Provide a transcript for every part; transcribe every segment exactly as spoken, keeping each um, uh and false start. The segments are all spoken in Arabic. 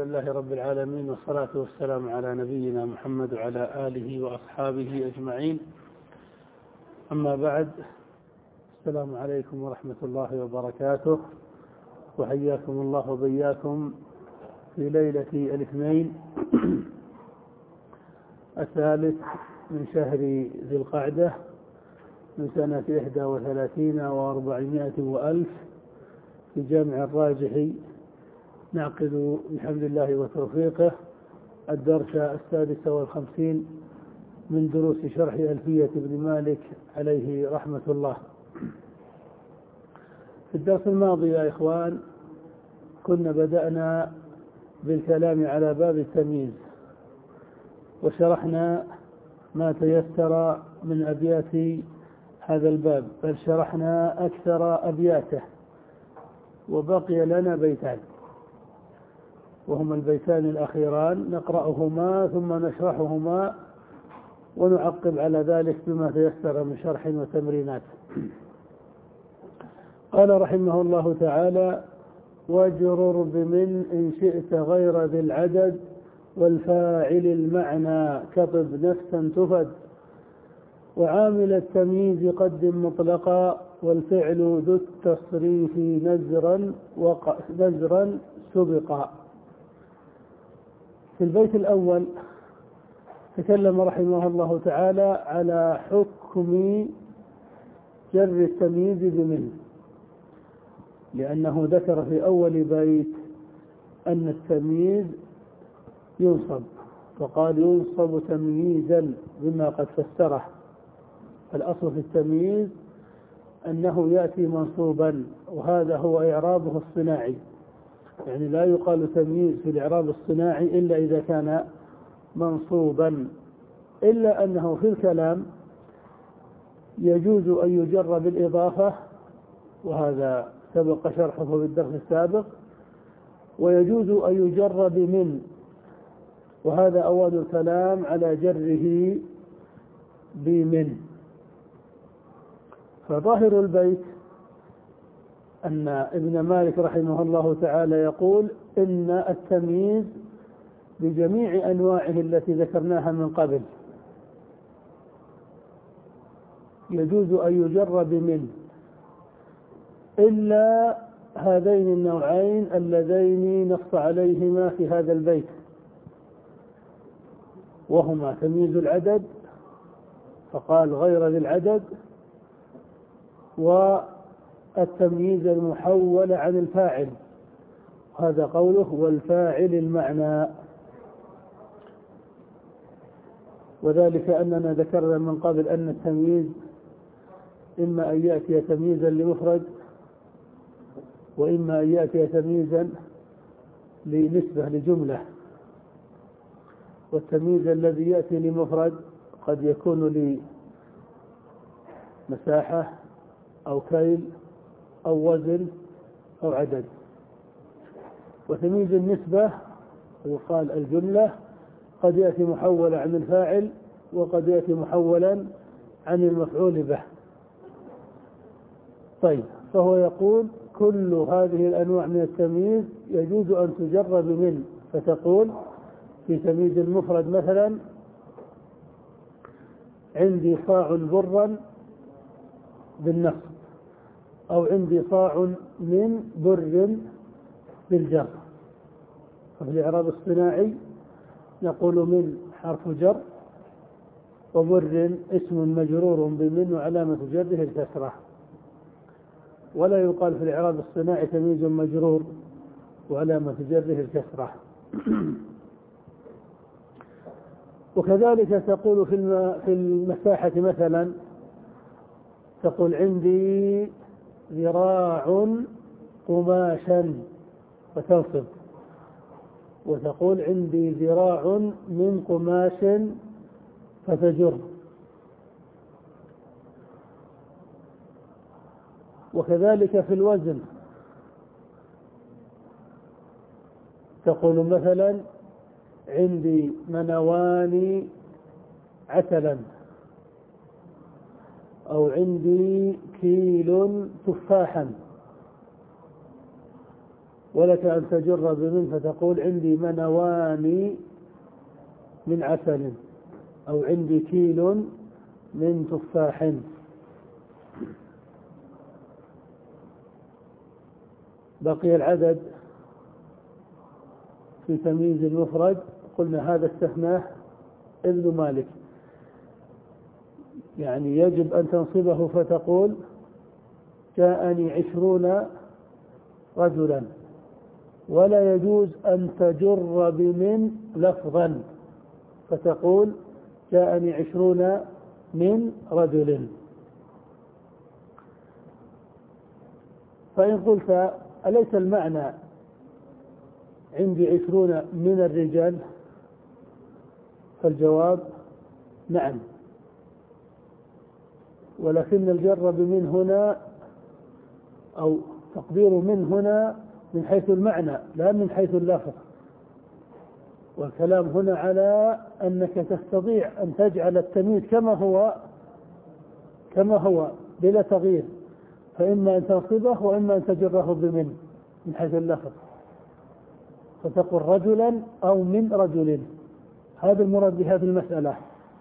لله رب العالمين، والصلاة والسلام على نبينا محمد وعلى آله وأصحابه أجمعين. أما بعد، السلام عليكم ورحمة الله وبركاته، وحياكم الله وبياكم في ليلة الاثنين الثالث من شهر ذي القعدة من سنة إحدى وثلاثين وأربعمائة وألف في جامع الراجحي. نعقد بحمد الله وتوفيقه الدرس السادس والخمسين من دروس شرح ألفية ابن مالك عليه رحمة الله. في الدرس الماضي يا إخوان كنا بدأنا بالكلام على باب التمييز، وشرحنا ما تيسر من أبيات هذا الباب، بل شرحنا أكثر أبياته، وبقي لنا بيتان وهما البيتان الأخيران نقرأهما ثم نشرحهما ونعقب على ذلك بما تيسر من شرح وتمرينات. قال رحمه الله تعالى: واجرر بمن إن شئت غير ذي العدد، والفاعل المعنى كطب نفسا تفد، وعامل التمييز قدم مطلقا، والفعل ذو التصريف نزرا وق... نزرا سبقا. في البيت الأول تكلم رحمه الله تعالى على حكم جر التمييز بمن، لأنه ذكر في أول بيت أن التمييز ينصب، فقال ينصب تمييزا بما قد فسره. الأصل في التمييز أنه يأتي منصوبا، وهذا هو إعرابه الصناعي، يعني لا يقال تمييز في الإعراب الصناعي إلا إذا كان منصوبا، إلا أنه في الكلام يجوز أن يجر بالإضافة، وهذا سبق شرحه في الدرس السابق، ويجوز أن يجر بمن، وهذا أول الكلام على جره بمن. فظاهر البيت أن ابن مالك رحمه الله تعالى يقول إن التمييز بجميع أنواعه التي ذكرناها من قبل يجوز أن يجر بمن، إلا هذين النوعين اللذين نص عليهما في هذا البيت، وهما تمييز العدد فقال غير ذي العدد، والتمييز المحول عن الفاعل، هذا قوله والفاعل المعنى. وذلك أننا ذكرنا من قبل أن التمييز إما أن يأتي تمييزا لمفرد، وإما أن يأتي تمييزا لنسبة لجملة. والتمييز الذي يأتي لمفرد قد يكون لمساحة أو كيل أو وزن أو عدد. وتمييز النسبة يقال الجملة قد يأتي محولا عن الفاعل، وقد يأتي محولا عن المفعول به. طيب، فهو يقول كل هذه الأنواع من التمييز يجوز أن تجر بمن، فتقول في تمييز المفرد مثلا عندي صاع برا بالنصب، أو عندي صاع من بر بالجر. ففي الإعراب الصناعي نقول من حرف جر، وبر اسم مجرور بمن وعلامة جره الكسرة. ولا يقال في الإعراب الصناعي تمييز مجرور وعلامة جره الكسرة. وكذلك تقول في المساحة مثلا، تقول عندي ذراع قماشا وتنصب، وتقول عندي ذراع من قماش فتجر. وكذلك في الوزن تقول مثلا عندي منوان عسلا، أو عندي كيل تفاحا، ولك أن تجر بمن فتقول عندي منوان من عسل، أو عندي كيل من تفاح. بقي العدد في تمييز المفرد، قلنا هذا استثناه ابن مالك، يعني يجب أن تنصبه فتقول جاءني عشرون رجلا، ولا يجوز أن تجر بمن لفظا فتقول جاءني عشرون من رجل. فإن قلت أليس المعنى عندي عشرون من الرجال؟ فالجواب نعم، ولكن الجر بمن هنا أو تقدير من هنا من حيث المعنى لا من حيث اللفظ، والكلام هنا على أنك تستطيع أن تجعل التمييز كما هو كما هو بلا تغيير، فإما أن تنصبه وإما أن تجره بمن من حيث اللفظ، فتقول رجلا أو من رجل. هذا المراد بهذه المسألة.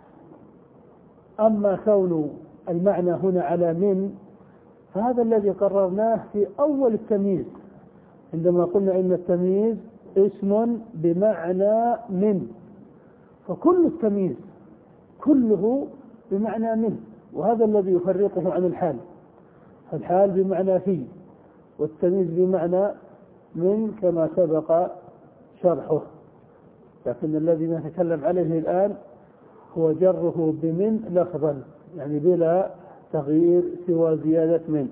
أما كون المعنى هنا على من فهذا الذي قررناه في أول التمييز عندما قلنا إن التمييز اسم بمعنى من، فكل التمييز كله بمعنى من، وهذا الذي يفرقه عن الحال. الحال بمعنى في، والتمييز بمعنى من كما سبق شرحه، لكن الذي نتكلم عليه الآن هو جره بمن لفظا، يعني بلا تغيير سوى زيادة من.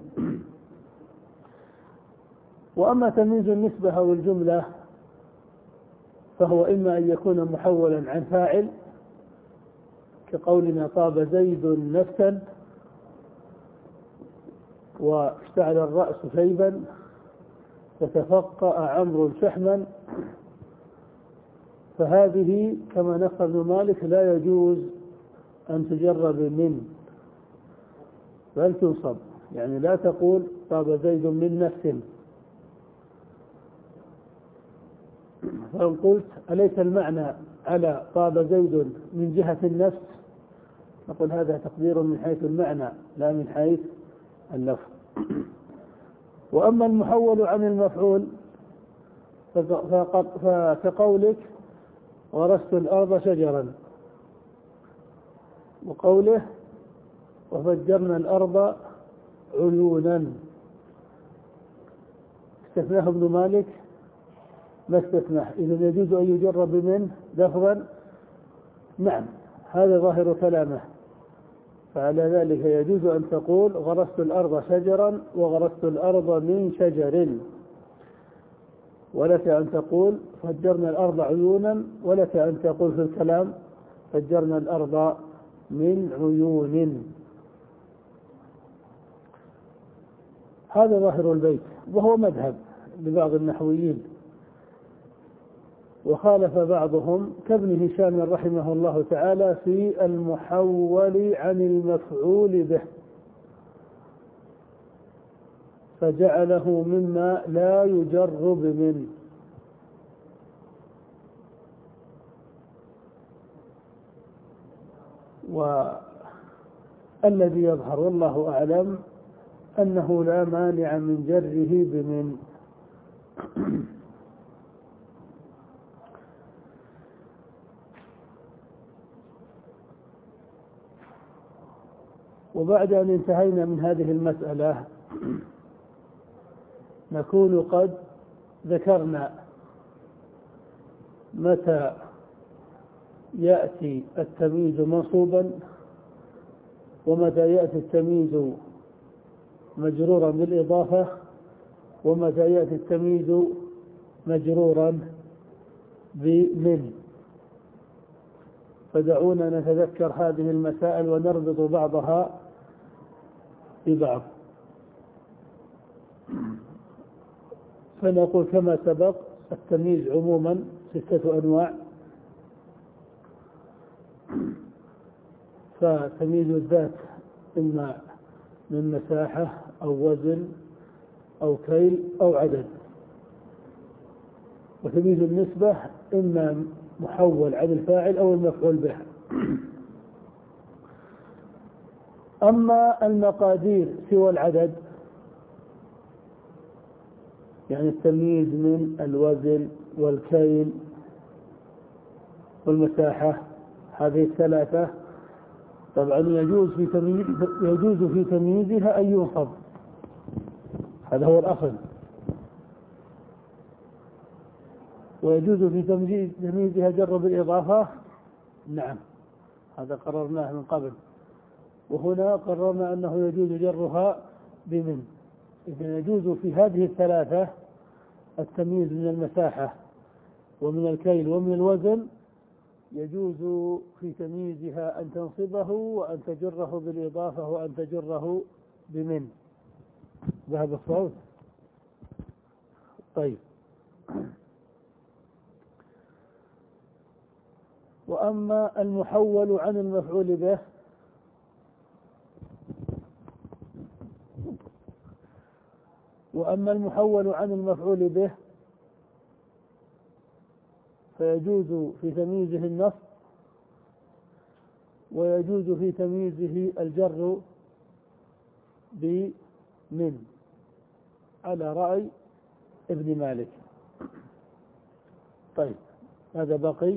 وأما تمييز النسبة أو الجملة فهو إما أن يكون محولا عن فاعل كقولنا طاب زيد نفسا واشتعل الرأس شيبا وتفقأ عمرو شحما، فهذه كما نقل ابن مالك لا يجوز أن تجر بمن بل تنصب، يعني لا تقول طاب زيد من نفس. فإن قلت أليس المعنى على طاب زيد من جهة النفس، نقول هذا تقدير من حيث المعنى لا من حيث اللفظ. وأما المحول عن المفعول فكقولك ورثت الأرض شجرا، وقوله وفجرنا الأرض عيونا، استثناه ابن مالك ما استثناه. إذا يجوز أن يجر بمن لفظا؟ نعم، هذا ظاهر كلامه. فعلى ذلك يجوز أن تقول غرست الأرض شجرا وغرست الأرض من شجر، ولك أن تقول فجرنا الأرض عيونا، ولك أن تقول في الكلام فجرنا الأرض من عيون. هذا ظاهر البيت، وهو مذهب لبعض النحويين، وخالف بعضهم كابن هشام رحمه الله تعالى في المحول عن المفعول به، فجعله مما لا يجر بمن. والذي يظهر والله أعلم أنه لا مانع من جره بمن. وبعد أن انتهينا من هذه المسألة نكون قد ذكرنا متى يأتي التمييز منصوبا، ومتى يأتي التمييز مجرورا بالإضافة، ومتى يأتي التمييز مجرورا بمن. فدعونا نتذكر هذه المسائل ونربط بعضها ببعض. فنقول كما سبق التمييز عموما ستة أنواع، فتمييز الذات إما من مساحة أو وزن أو كيل أو عدد، وتمييز النسبة إما محول عن الفاعل أو المفعول به. أما المقادير سوى العدد، يعني التمييز من الوزن والكيل والمساحة، هذه الثلاثة طبعا يجوز في تمييز يجوز في تمييزها أن ينصب، هذا هو الأصل، ويجوز في تمييزها جر بالإضافة، نعم هذا قررناه من قبل، وهنا قررنا أنه يجوز جرها بمن. إذن يجوز في هذه الثلاثة التمييز من المساحة ومن الكيل ومن الوزن، يجوز في تمييزها أن تنصبه وأن تجره بالإضافة وأن تجره بمن. ذهب الصوت. طيب، وأما المحول عن المفعول به وأما المحول عن المفعول به فيجوز في تمييزه النصب، ويجوز في تمييزه الجر بمن على رأي ابن مالك. طيب، هذا بقي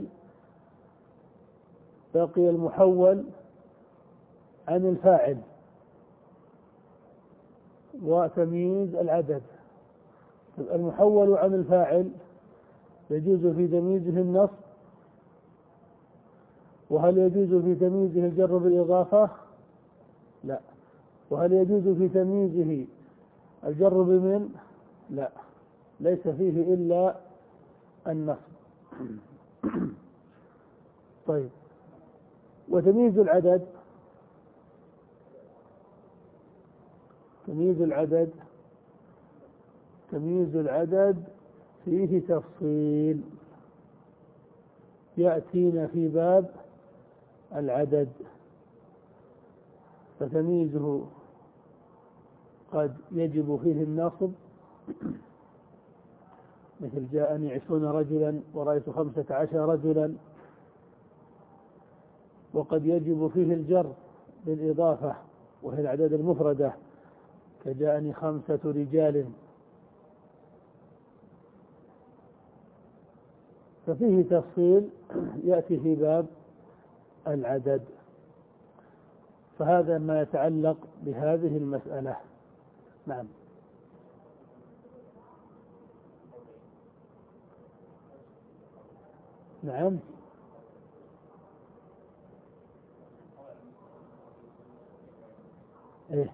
بقي المحول عن الفاعل وتمييز العدد. المحول عن الفاعل يجوز في تمييزه النصب، وهل يجوز في تمييزه الجر بالإضافة؟ لا. وهل يجوز في تمييزه الجر بمن؟ لا، ليس فيه إلا النصب. طيب، وتمييز العدد تمييز العدد تمييز العدد فيه تفصيل يأتينا في باب العدد، فتمييزه قد يجب فيه النصب، مثل جاءني عشرون رجلا ورأيت خمسة عشر رجلا، وقد يجب فيه الجر بالإضافة وهي الأعداد المفردة، كجاءني خمسة رجال. ففيه تفصيل يأتي في باب العدد، فهذا ما يتعلق بهذه المسألة. نعم. نعم. إيه؟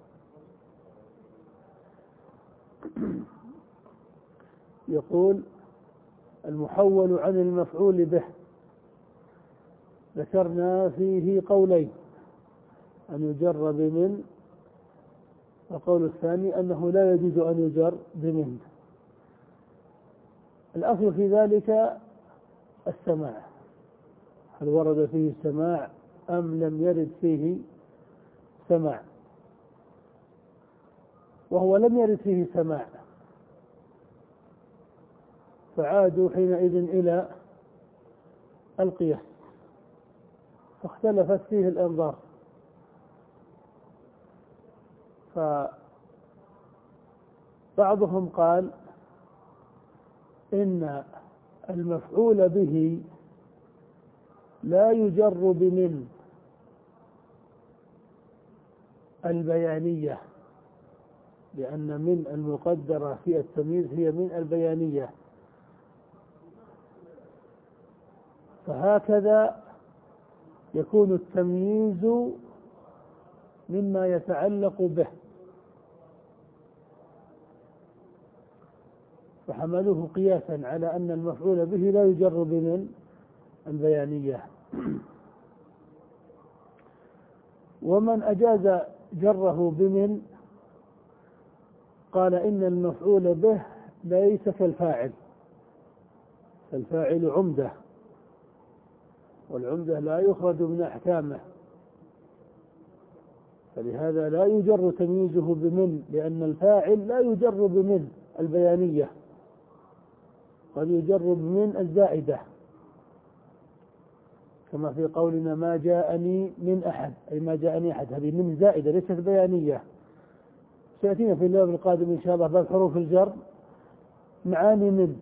يقول المحول عن المفعول به ذكرنا فيه قولين، أن يجر بمن، والقول الثاني أنه لا يجوز أن يجر بمن. الأصل في ذلك السماع، هل ورد فيه سماع أم لم يرد فيه سماع؟ وهو لم يرد فيه سماع، فعادوا حينئذ إلى القياس، فاختلفت فيه الأنظار. فبعضهم قال إن المفعول به لا يجر بمن البيانية، لأن من المقدرة في التمييز هي من البيانية، فهكذا يكون التمييز مما يتعلق به، فحملوه قياسا على أن المفعول به لا يجر بمن البيانية. ومن أجاز جره بمن قال إن المفعول به ليس كالفاعل، فالفاعل عمدة، والعمدة لا يخرج من أحكامه، فلهذا لا يجر تمييزه بمن، لأن الفاعل لا يجر بمن البيانية. قد يجر بمن الزائدة، كما في قولنا ما جاءني من أحد، أي ما جاءني أحد، هذه من زائدة ليست بيانية. سيأتينا في الباب القادم إن شاء الله باب حروف الجر معاني من.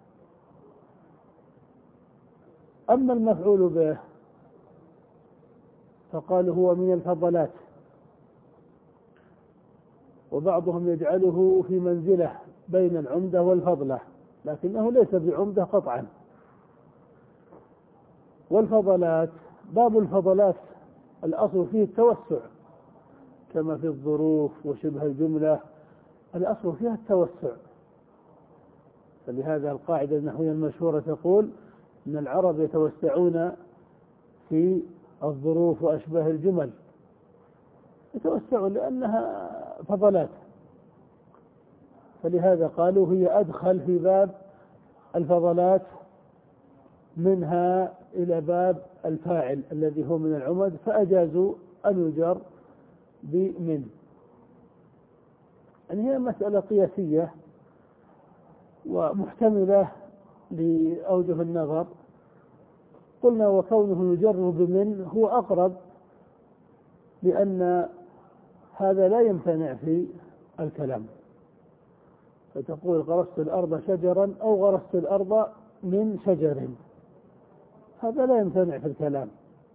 أما المفعول به فقال هو من الفضلات، وبعضهم يجعله في منزلة بين العمدة والفضلة، لكنه ليس بعمدة قطعا. والفضلات، باب الفضلات الأصل فيه التوسع، كما في الظروف وشبه الجملة الأصل فيها التوسع. فلهذا القاعدة النحوية المشهورة تقول إن العرب يتوسعون في الظروف وأشباه الجمل، يتوسعون لأنها فضلات، فلهذا قالوا هي أدخل في باب الفضلات منها إلى باب الفاعل الذي هو من العمد، فأجازوا أن يجر بمن. يعني هي مسألة قياسية ومحتملة لأوجه النظر. قلنا وكونه يجر بمن هو أقرب، لأن هذا لا يمتنع في الكلام، فتقول غرست الأرض شجرا أو غرست الأرض من شجر، هذا لا يمتنع في الكلام.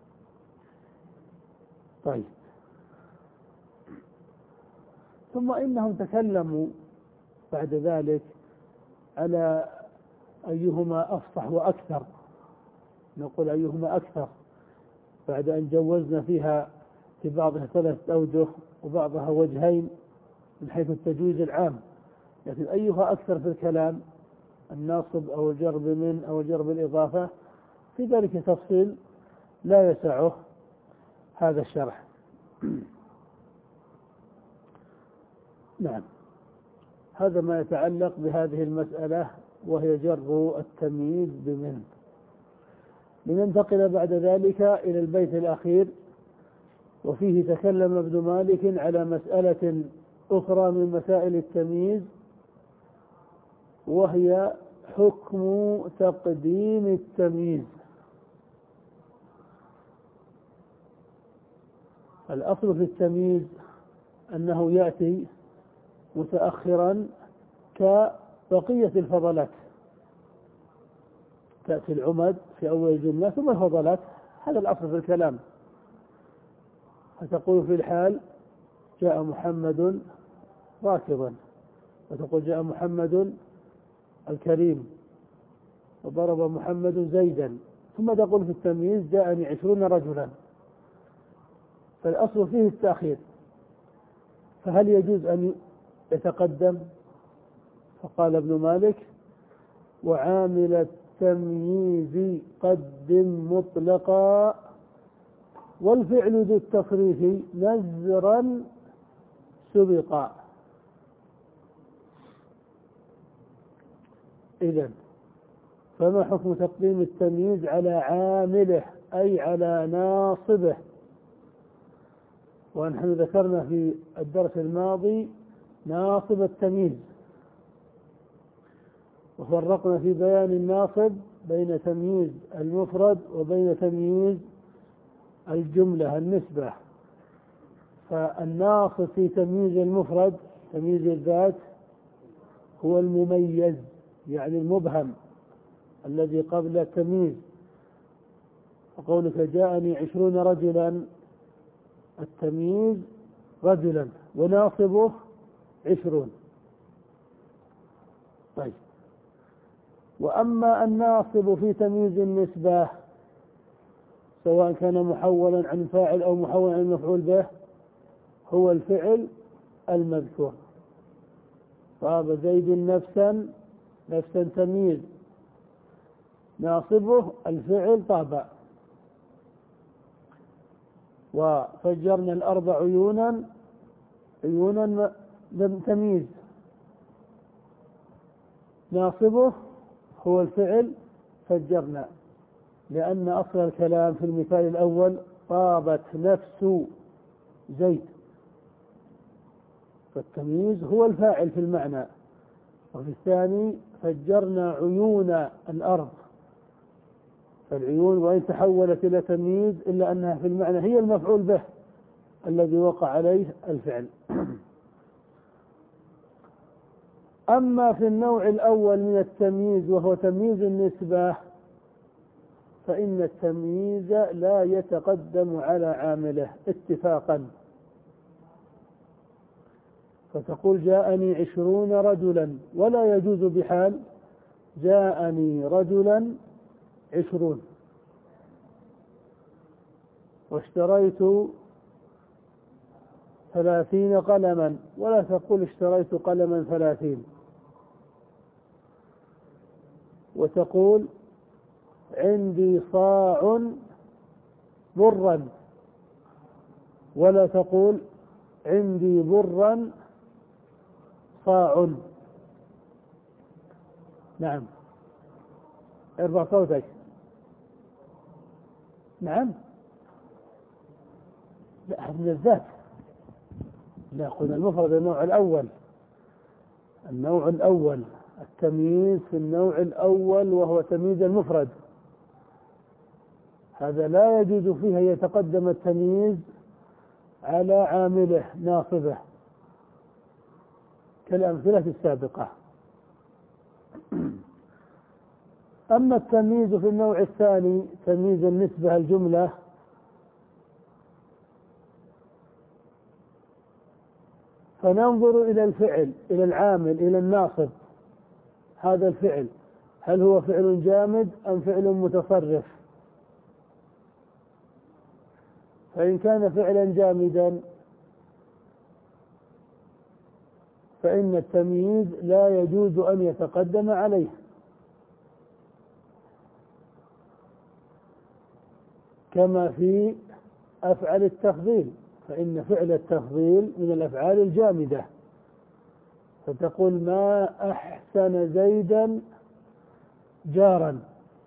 طيب، ثم إنهم تكلموا بعد ذلك على أيهما أفصح وأكثر، نقول أيهما أكثر بعد أن جوزنا فيها في بعضها ثلاثة أوجه وبعضها وجهين من حيث التجويز العام، لكن أيها أكثر في الكلام، الناصب أو الجر بمن أو الجر بالإضافة، في ذلك تفصيل لا يسعه هذا الشرح. نعم، هذا ما يتعلق بهذه المسألة وهي جر التمييز بمن. لننتقل بعد ذلك إلى البيت الأخير، وفيه تكلم ابن مالك على مسألة أخرى من مسائل التمييز، وهي حكم تقديم التمييز. الأصل في التمييز أنه يأتي متأخرا كبقية الفضلات، تأتي العمد في أول الجملة ثم الفضلات، هذا الأصل في الكلام. فتقول في الحال جاء محمد راكبا، وتقول جاء محمد الكريم، وضرب محمد زيدا، ثم تقول في التمييز جاءني عشرون رجلا، فالأصل فيه التأخير. فهل يجوز أن يتقدم؟ فقال ابن مالك وعامل التمييز قدم مطلقا، والفعل ذو التصريف نزرا سبقا. إذن فما حكم تقديم التمييز على عامله أي على ناصبه؟ ونحن ذكرنا في الدرس الماضي ناصب التمييز، وفرقنا في بيان الناصب بين تمييز المفرد وبين تمييز الجملة النسبة. فالناصب في تمييز المفرد تمييز الذات هو المميز، يعني المبهم الذي قبل التمييز. وقولك جاءني عشرون رجلا، التمييز رجلا وناصبه عشرون. طيب، وأما الناصب في تمييز النسبة سواء كان محولا عن فاعل أو محولا عن مفعول به هو الفعل المذكور. طاب زيد نفسا، نفسا تمييز، ناصبه الفعل طاب. وفجرنا الأرض عيونا، عيونا تمييز، ناصبه هو الفعل فجرنا، لأن أصل الكلام في المثال الأول طابت نفس زيد، فالتمييز هو الفاعل في المعنى، وفي الثاني فجرنا عيون الأرض. فالعيون وإن تحولت إلى تمييز إلا أنها في المعنى هي المفعول به الذي وقع عليه الفعل. أما في النوع الأول من التمييز وهو تمييز النسبة فإن التمييز لا يتقدم على عامله اتفاقا. فتقول جاءني عشرون رجلا، ولا يجوز بحال جاءني رجلا عشرون. واشتريت ثلاثين قلما، ولا تقول اشتريت قلما ثلاثين. وتقول عندي صاع برا، ولا تقول عندي برا صاع. نعم، ارفع صوتك. نعم، لا، من الذات. لا، قلنا المفرد النوع الأول. النوع الأول التمييز في النوع الأول وهو تمييز المفرد، هذا لا يجوز فيه يتقدم التمييز على عامله ناصبه كالأمثلة السابقة. أما التمييز في النوع الثاني تمييز النسبة الجملة، فننظر إلى الفعل، إلى العامل، إلى الناصب. هذا الفعل هل هو فعل جامد أم فعل متصرف؟ فإن كان فعلا جامدا فإن التمييز لا يجوز أن يتقدم عليه، كما في أفعال التفضيل، فإن فعل التفضيل من الأفعال الجامدة. فتقول ما أحسن زيدا جارا،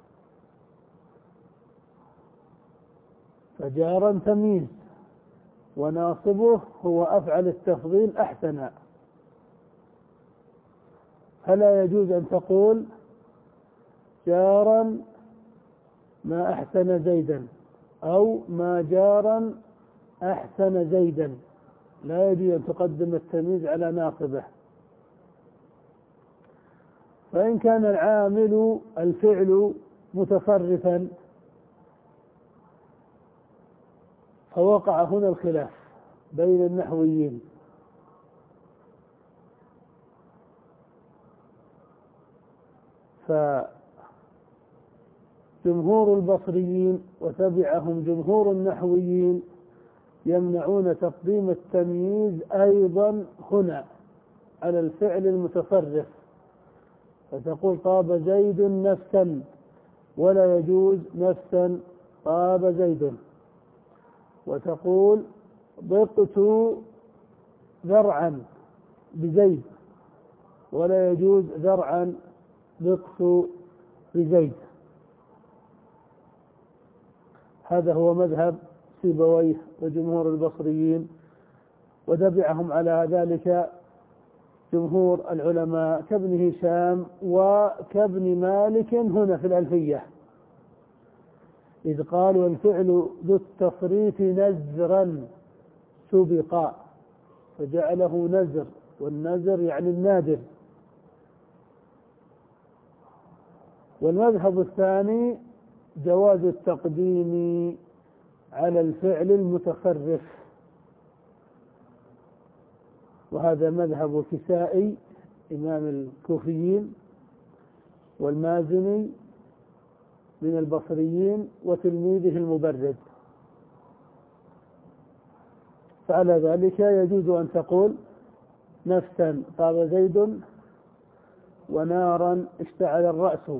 فجارا تمييز، وناصبه هو أفعل التفضيل أحسن. فلا يجوز أن تقول جارا ما أحسن زيدا أو ما جارا أحسن زيدا، لا يجوز أن تقدم التمييز على ناصبه. فإن كان العامل الفعل متصرفا فوقع هنا الخلاف بين النحويين. فجمهور البصريين وتبعهم جمهور النحويين يمنعون تقديم التمييز أيضا هنا على الفعل المتصرف، فتقول طاب زيد نفسا، ولا يجوز نفسا طاب زيد. وتقول ضقت ذرعا بزيد، ولا يجوز ذرعا ضقت بزيد. هذا هو مذهب سيبويه وجمهور البصريين، وتبعهم على ذلك جمهور العلماء كابن هشام وكابن مالك هنا في الألفية، إذ قالوا الفعل ذو التصريف نزرا سبقا، فجعله نزر، والنزر يعني النادر. والمذهب الثاني جواز التقديم على الفعل المتصرف، وهذا مذهب الكسائي إمام الكوفيين، والمازني من البصريين، وتلميذه المبرد. فعلى ذلك يجوز أن تقول نفسا طاب زيد، ونارا اشتعل الرأس،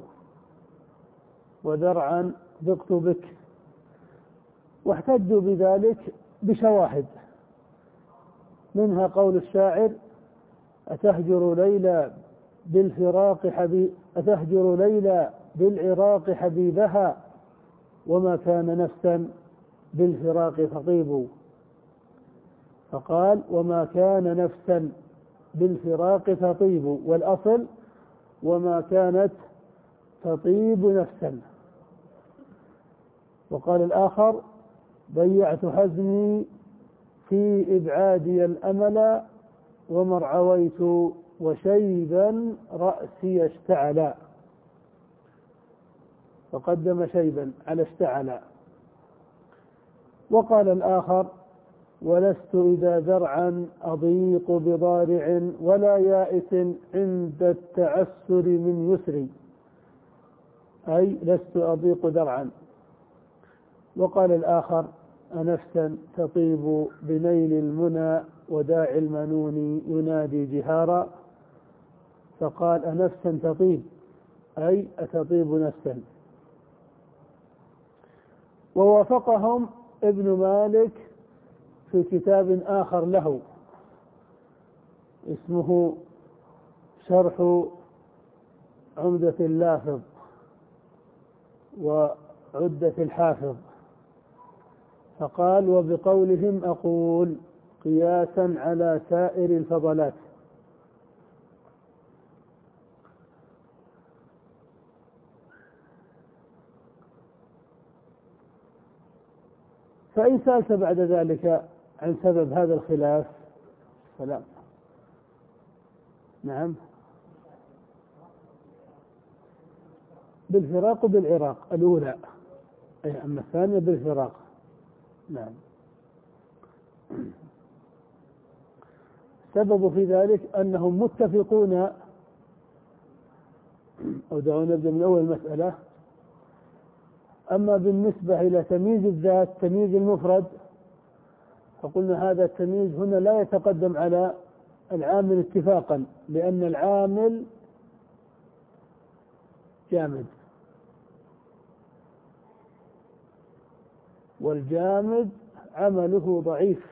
وذرعا ذقت بك. واحتجوا بذلك بشواهد، منها قول الشاعر أتهجر ليلى بالفراق حبيب أتهجر ليلى بالعراق حبيبها، وما كان نفسا بالفراق تطيب. فقال وما كان نفسا بالفراق تطيب، والأصل وما كانت تطيب نفسا. وقال الآخر ضيعت حزمي في إبعادي الأمل ومرعويت وشيبا رأسي اشتعلا، فقدم شيبا على اشتعلا. وقال الآخر ولست إذا ذرعا أضيق بضارع ولا يائس عند التعسر من يسري، أي لست أضيق ذرعا. وقال الآخر أنفسا تطيب بنيل المنى وداعي المنون ينادي جهارا، فقال أنفسا تطيب أي أتطيب نفسا. ووافقهم ابن مالك في كتاب آخر له اسمه شرح عمدة اللافظ وعدة الحافظ، فقال وبقولهم أقول قياسا على سائر الفضلات. فإن سألت بعد ذلك عن سبب هذا الخلاف فلا. نعم، بالفراق وبالعراق الأولى، أي أما الثانية بالفراق. نعم. السبب في ذلك أنهم متفقون، أو دعونا نبدأ من أول المسألة. أما بالنسبة إلى تمييز الذات تمييز المفرد فقلنا هذا التمييز هنا لا يتقدم على العامل اتفاقا، لأن العامل جامد، والجامد عمله ضعيف.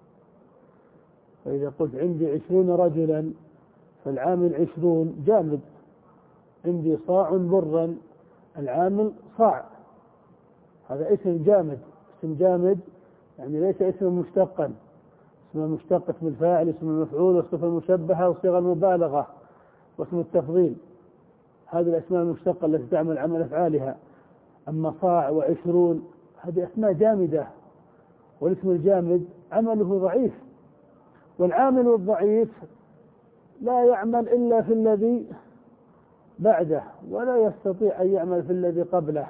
فإذا قلت عندي عشرون رجلا فالعامل عشرون جامد، عندي صاع برا العامل صاع، هذا اسم جامد. اسم جامد يعني ليس اسم مشتقا، اسم مشتق اسم الفاعل اسم المفعول والصفة المشبهة وصيغة المبالغة واسم التفضيل، هذه الأسماء المشتقة التي تعمل عمل أفعالها. أما صاع وعشرون هذه أسماء جامدة، والاسم الجامد عمله ضعيف، والعامل الضعيف لا يعمل إلا في الذي بعده ولا يستطيع أن يعمل في الذي قبله،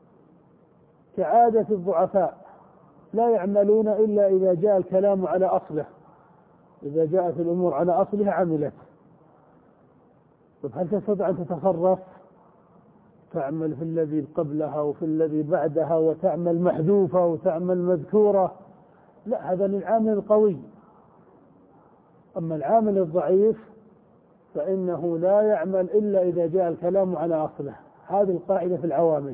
كعادة الضعفاء لا يعملون إلا إذا جاء الكلام على أصله، إذا جاءت الأمور على أصلها عملت. طيب هل تستطيع أن تتصرف تعمل في الذي قبلها وفي الذي بعدها وتعمل محذوفة وتعمل مذكورة؟ لا، هذا للعامل القوي. أما العامل الضعيف فإنه لا يعمل إلا إذا جاء الكلام على أصله، هذه القاعدة في العوامل.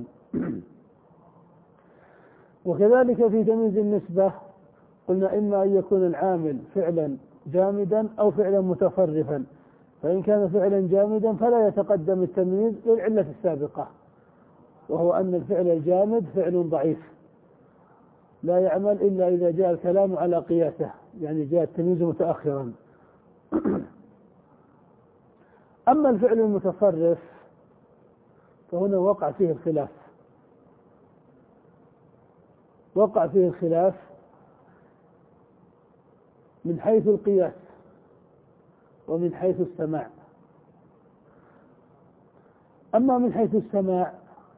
وكذلك في تمييز النسبة قلنا إما أن يكون العامل فعلا جامدا أو فعلا متصرفا، فإن كان فعلا جامدا فلا يتقدم التمييز للعلة السابقة، وهو أن الفعل الجامد فعل ضعيف لا يعمل إلا إذا جاء الكلام على قياسه، يعني جاء التمييز متأخرا. أما الفعل المتصرف فهنا وقع فيه الخلاف، وقع فيه الخلاف من حيث القياس ومن حيث السماع. أما من حيث السماع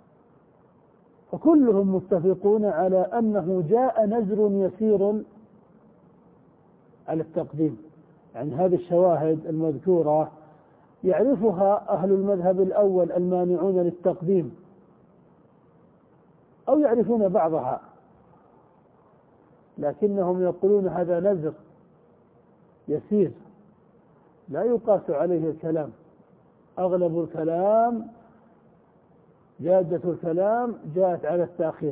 فكلهم متفقون على أنه جاء نزر يسير على التقديم، يعني هذه الشواهد المذكورة يعرفها أهل المذهب الأول المانعون للتقديم، أو يعرفون بعضها، لكنهم يقولون هذا نزر يسير لا يقاس عليه الكلام، أغلب الكلام جادة الكلام جاءت على التأخير.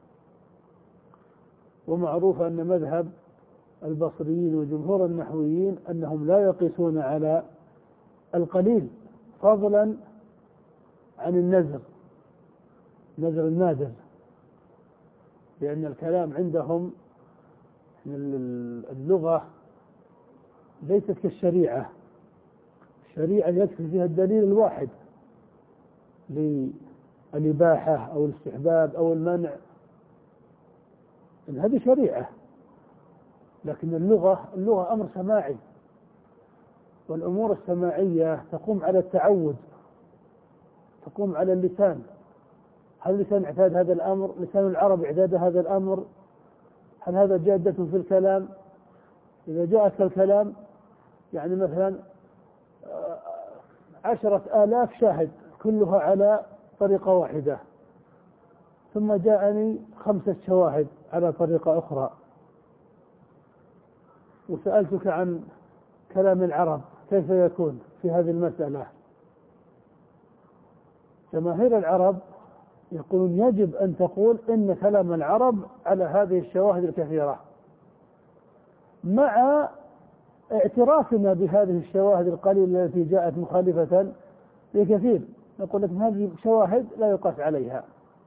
ومعروف أن مذهب البصريين وجمهور النحويين أنهم لا يقيسون على القليل فضلا عن النزر، نزر النادر، لأن الكلام عندهم اللغة ليست كالشريعة، شريعة يكفي فيها الدليل الواحد للإباحة أو الاستحباب أو المنع، إن هذه شريعة. لكن اللغة اللغة أمر سماعي، والأمور السماعية تقوم على التعود، تقوم على اللسان. هل اللسان اعتاد هذا الأمر؟ لسان العرب اعتاد هذا الأمر؟ هل هذا جادة في الكلام؟ إذا جاءت الكلام يعني مثلا عشرة آلاف شاهد كلها على طريقة واحدة، ثم جاءني خمسة شواهد على طريقة أخرى، وسألتك عن كلام العرب كيف يكون في هذه المسألة. جماهير العرب يقولون يجب أن تقول إن كلام العرب على هذه الشواهد الكثيرة، مع اعترافنا بهذه الشواهد القليلة التي جاءت مخالفة لكثير. نقول لك هذه شواهد لا يقاس عليها،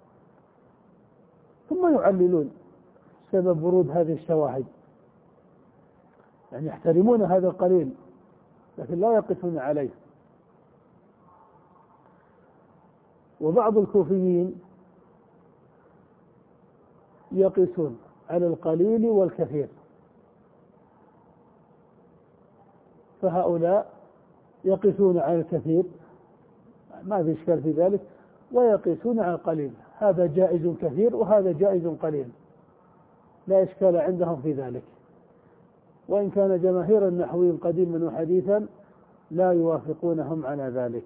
ثم يعللون سبب ورود هذه الشواهد، يعني يحترمون هذا القليل لكن لا يقسون عليه. وبعض الكوفيين يقسون على القليل والكثير، فهؤلاء يقسون على الكثير ما في إشكال في ذلك، ويقسون على القليل، هذا جائز كثير وهذا جائز قليل، لا إشكال عندهم في ذلك. وإن كان جماهير النحويين قديما وحديثا لا يوافقونهم على ذلك.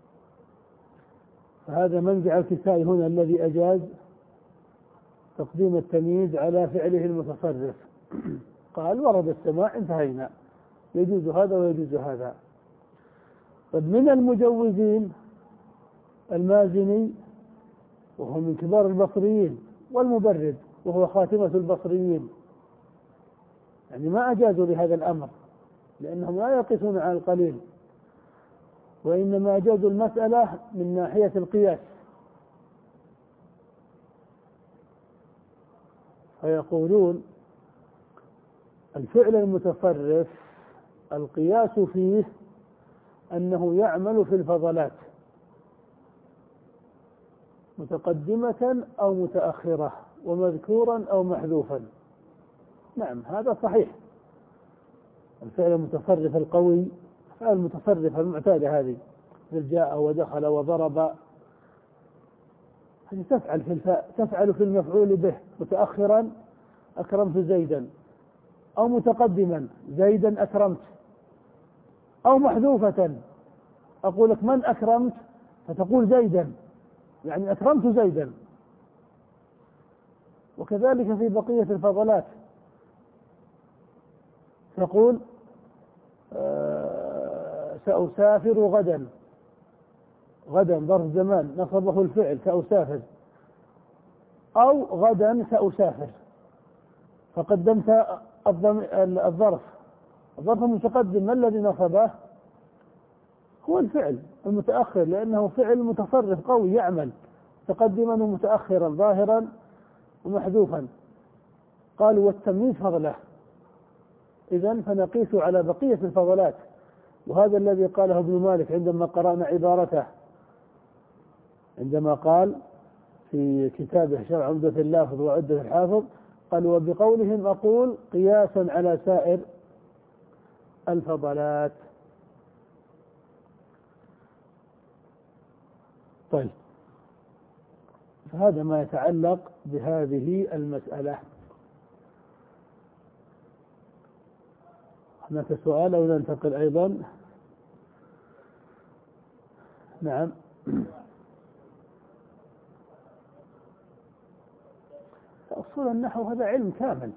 فهذا منزع الكسائي هنا الذي أجاز تقديم التمييز على فعله المتصرف، قال ورد السماع انتهينا، يجوز هذا ويجوز هذا. طيب من المجوزين المازني وهو من كبار البصريين، والمبرد وهو خاتمة البصريين، يعني ما أجازوا لهذا الأمر لأنهم لا يقسون على القليل، وإنما أجازوا المسألة من ناحية القياس. فيقولون الفعل المتصرف القياس فيه أنه يعمل في الفضلات متقدمة أو متأخرة ومذكورا أو محذوفا. نعم هذا صحيح، الفعل المتصرف القوي، الفعل المتصرف المعتادة هذه مثل جاء ودخل وضرب، هذه تفعل في الفاء، تفعل في المفعول به متأخرا أكرمت زيدا، أو متقدما زيدا أكرمت، أو محذوفة أقول لك من أكرمت فتقول زيدا، يعني أكرمت زيدا. وكذلك في بقية الفضلات تقول آه سأسافر غدا، غدا ظرف زمان نصبه الفعل سأسافر، أو غدا سأسافر فقدمت الظرف، الظرف المتقدم ما الذي نصبه؟ هو الفعل المتأخر، لأنه فعل متصرف قوي يعمل متقدما ومتأخرا ظاهرا ومحذوفا. قالوا والتمييز فضله، إذن فنقيس على بقية الفضلات. وهذا الذي قاله ابن مالك عندما قرأنا عبارته، عندما قال في كتابه شرع عمدة اللافظ وعدة الحافظ، قال وبقولهم أقول قياسا على سائر الفضلات. طيب فهذا ما يتعلق بهذه المسألة. هناك سؤال أو ننتقل أيضا؟ نعم. أصول النحو هذا علم كامل،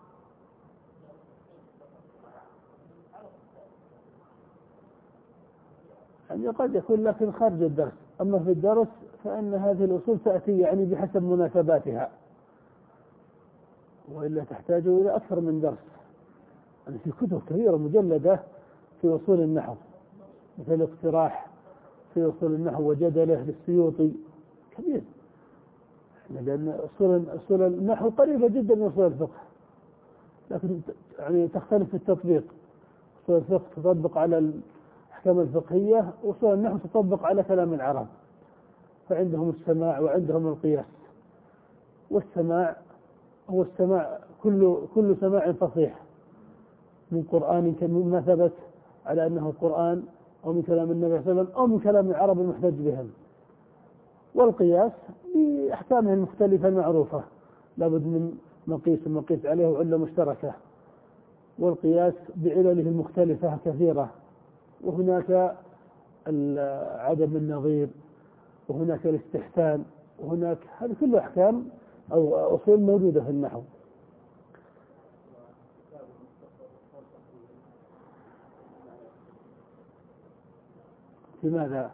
يعني قد يكون لكن خارج الدرس، أما في الدرس فإن هذه الأصول تأتي يعني بحسب مناسباتها، وإلا تحتاج إلى أكثر من درس. يعني في كتب كثيرة مجلدة في أصول النحو، مثل اقتراح في أصول النحو وجدله للسيوطي كبير، لأن أصول أصول النحو قريبة جدا من أصول الفقه، لكن يعني تختلف في التطبيق. أصول الفقه تطبق على الأحكام الفقهية أصول النحو تطبق على كلام العرب، فعندهم السماع وعندهم القياس. والسماع هو السماع كل كل سماع فصيح من قرآن مما ثبت على أنه قرآن، أو من كلام النبي صلى الله عليه وسلم، أو من كلام العرب المحتج بهم. والقياس بأحكامه المختلفة المعروفة، لابد من مقيس ومقيس عليه وعلة مشتركة، والقياس بعلله المختلفة كثيرة، وهناك عدم النظير، وهناك الاستحسان، وهناك هذه كل أحكام أو أصول موجودة في النحو. لماذا؟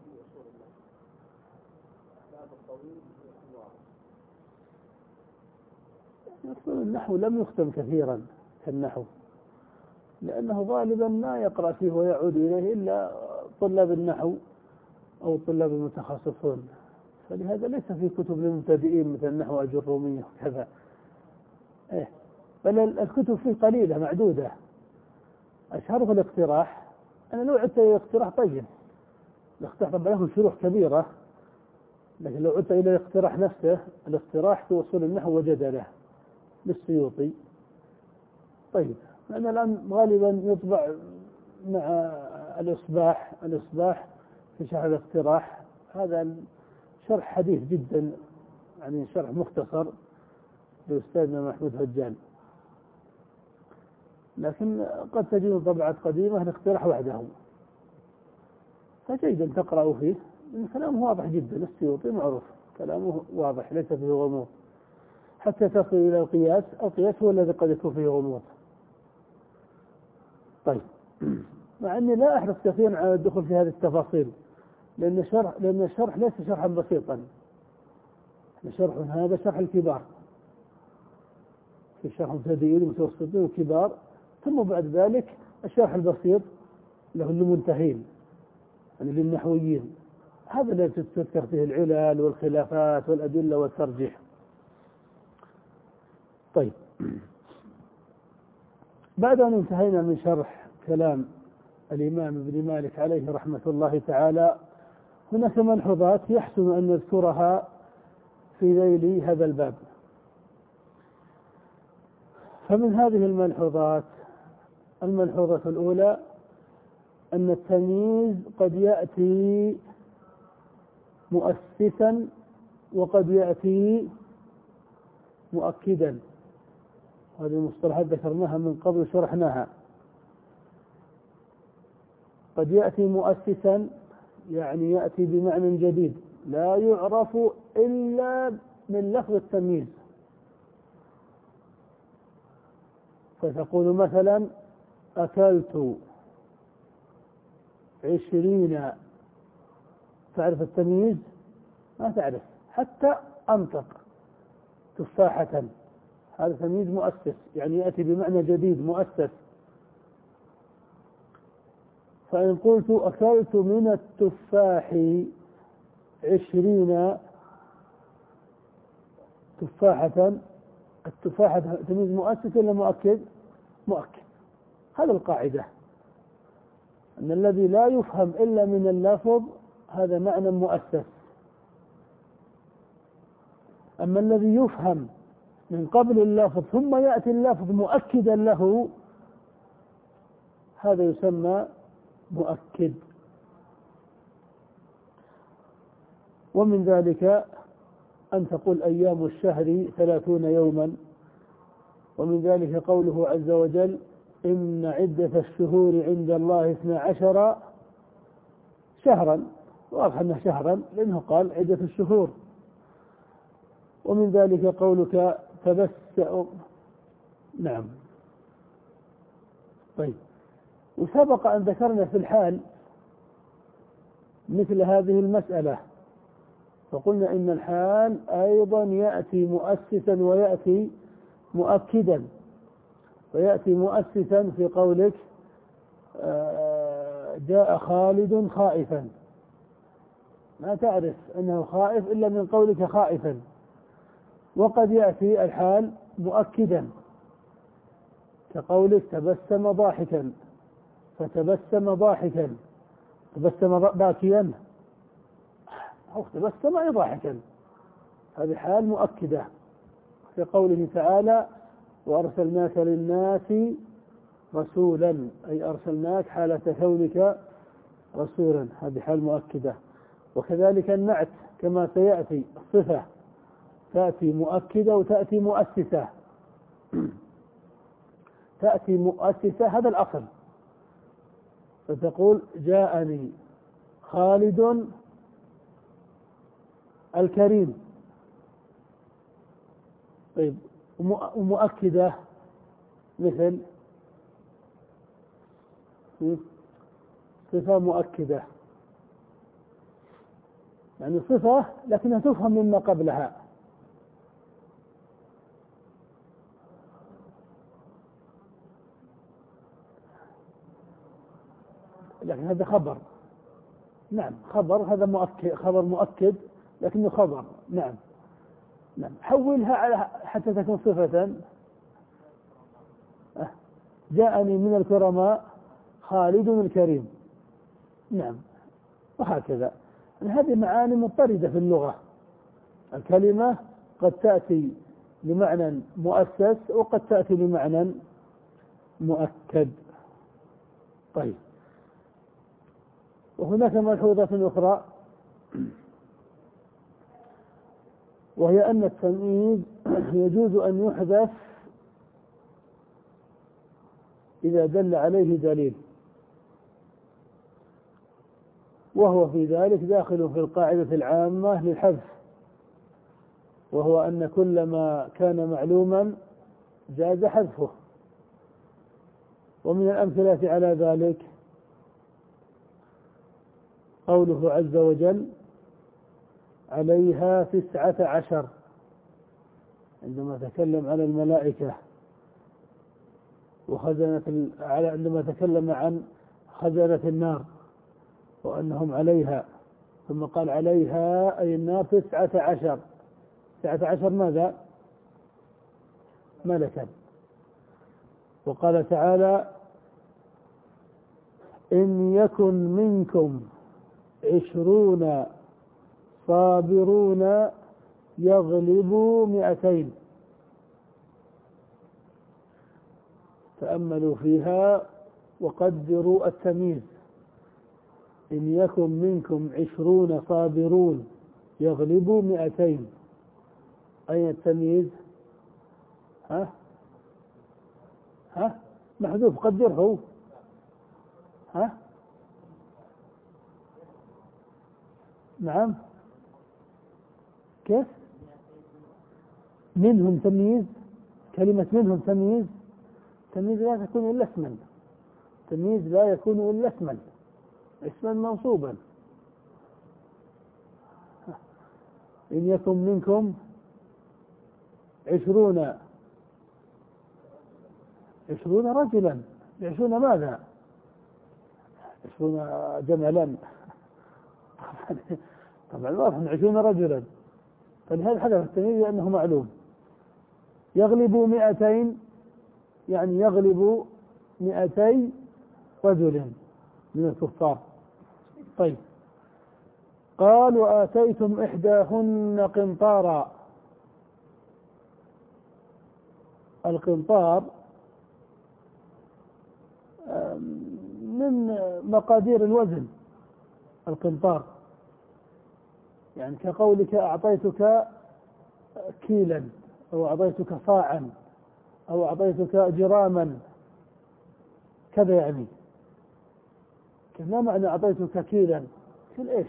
أصول النحو لم يختم كثيرا كالنحو، لأنه غالبا ما يقرأ فيه ويعود إليه إلا طلاب النحو أو طلاب المتخصصون، فلهذا ليس في كتب للمبتدئين مثل النحو الجرومية وكذا. إيه، بل الكتب فيه قليلة معدودة. أشهرها الاقتراح. أنا لو عدت إلى الاقتراح طيب، الاقتراح طبعا له شروح كبيرة، لكن لو عدت إلى الاقتراح نفسه، الاقتراح في أصول النحو وجدله للسيوطي طيب. لأن الآن غالبا يطبع مع الإصباح الإصباح في شرح الاقتراح، هذا شرح حديث جدا، يعني شرح مختصر لأستاذنا محمود هجان، لكن قد تجد طبعة قديمة الاقتراح وحده، فجيد أن تقرأوا فيه، لأن كلامه واضح جدا. السيوطي معروف كلامه واضح ليس فيه غموض، حتى تصل إلى القياس. القياس هو الذي قد يكون فيه غموض. طيب، مع أني لا أحرص كثيرا على الدخول في هذه التفاصيل، لأن الشرح لأن الشرح ليس شرحا بسيطا. الشرح هذا شرح الكبار، في شرح مبتدئين ومتوسطين وكبار، ثم بعد ذلك الشرح البسيط له المنتهين، يعني للنحويين، هذا الذي تذكر فيه العلل والخلافات والأدلة والترجيح. طيب، بعد أن انتهينا من شرح كلام الإمام ابن مالك عليه رحمة الله تعالى، هناك ملحوظات يحسن أن نذكرها في ذيل هذا الباب. فمن هذه الملحوظات الملحوظة الأولى أن التمييز قد يأتي مؤسسا وقد يأتي مؤكدا. هذه المصطلحات ذكرناها من قبل شرحناها. قد يأتي مؤسسا يعني يأتي بمعنى جديد لا يعرف إلا من لفظ التمييز، فتقول مثلا أكلت عشرين، تعرف التمييز؟ ما تعرف حتى أنطق تفاحة، هذا تمييز مؤسس، يعني يأتي بمعنى جديد مؤسس. فإن قلت أكلت من التفاح عشرين تفاحة، التفاحة تمييز مؤسس ولا مؤكد؟ مؤكد. هذا القاعدة، أن الذي لا يفهم إلا من اللفظ هذا معنى مؤسس، أما الذي يفهم من قبل اللفظ ثم يأتي اللفظ مؤكدا له هذا يسمى مؤكد. ومن ذلك أن تقول أيام الشهر ثلاثون يوما، ومن ذلك قوله عز وجل إن عدة الشهور عند الله اثنا عشر شهرا، واضح أنه شهرا لأنه قال عدة الشهور. ومن ذلك قولك تبسم، نعم. طيب، وسبق أن ذكرنا في الحال مثل هذه المسألة، فقلنا إن الحال أيضا يأتي مؤسسا ويأتي مؤكدا. ويأتي مؤسسا في قولك جاء خالد خائفا، ما تعرف أنه خائف إلا من قولك خائفا. وقد يأتي الحال مؤكدا كقولك تبسم ضاحكا، فتبسم ضاحكا، تبسم باكيا أو تبسم أي ضاحكا، هذه حال مؤكدة. في قوله تعالى وأرسلناك للناس رسولا، أي أرسلناك حالة كونك رسولا، هذه حال مؤكدة. وكذلك النعت كما سيأتي، الصفة تأتي مؤكدة وتأتي مؤسسة. تأتي مؤسسة، هذا الأصل، فتقول جاءني خالد الكريم. طيب ومؤكدة مثل صفة مؤكدة، يعني صفة لكنها تفهم مما قبلها. لكن هذا خبر، نعم خبر، هذا مؤكد، خبر مؤكد لكنه خبر، نعم نعم. حولها على حتى تكون صفة. جاءني من الكرماء خالد الكريم، نعم، وهكذا. هذه معاني مضطردة في اللغة. الكلمة قد تأتي بمعنى مؤسس وقد تأتي بمعنى مؤكد. طيب، وهناك ملحوظة أخرى، وهي أن التمييز يجوز أن يحذف إذا دل عليه دليل، وهو في ذلك داخل في القاعدة العامة للحذف، وهو أن كل ما كان معلوما جاز حذفه. ومن الأمثلة على ذلك قوله عز وجل عليها تسعة عشر، عندما تكلم على الملائكة وخزنة، عندما تكلم عن خزنة النار وأنهم عليها، ثم قال عليها أي النار تسعة عشر. تسعة عشر ماذا؟ ملكا. وقال تعالى إن يكن منكم عشرون صابرون يغلبوا مئتين. تأملوا فيها وقدروا التمييز. إن يكن منكم عشرون صابرون يغلبوا مئتين، أين التمييز؟ ها ها محذوف، قدره. ها نعم، كيف؟ منهم تمييز، كلمة منهم تمييز، تمييز لا تكون إلا اسما، تمييز لا يكون إلا اسما، اسما منصوبا. إن يكن منكم عشرون، عشرون رجلا، عشرون ماذا؟ عشرون جملا طبعا واضح عشرون رجلا، فلهذا حدث التمييز لأنه معلوم. يغلب مئتين يعني يغلب مئتي رجل من الكفار. طيب، قال وآتيتم إحداهن قنطارا. القنطار من مقادير الوزن، القنطار يعني كقولك أعطيتك كيلا أو أعطيتك صاعا أو أعطيتك جراما، كذا يعني. ما معنى أعطيتك كيلا؟ كيل إيش؟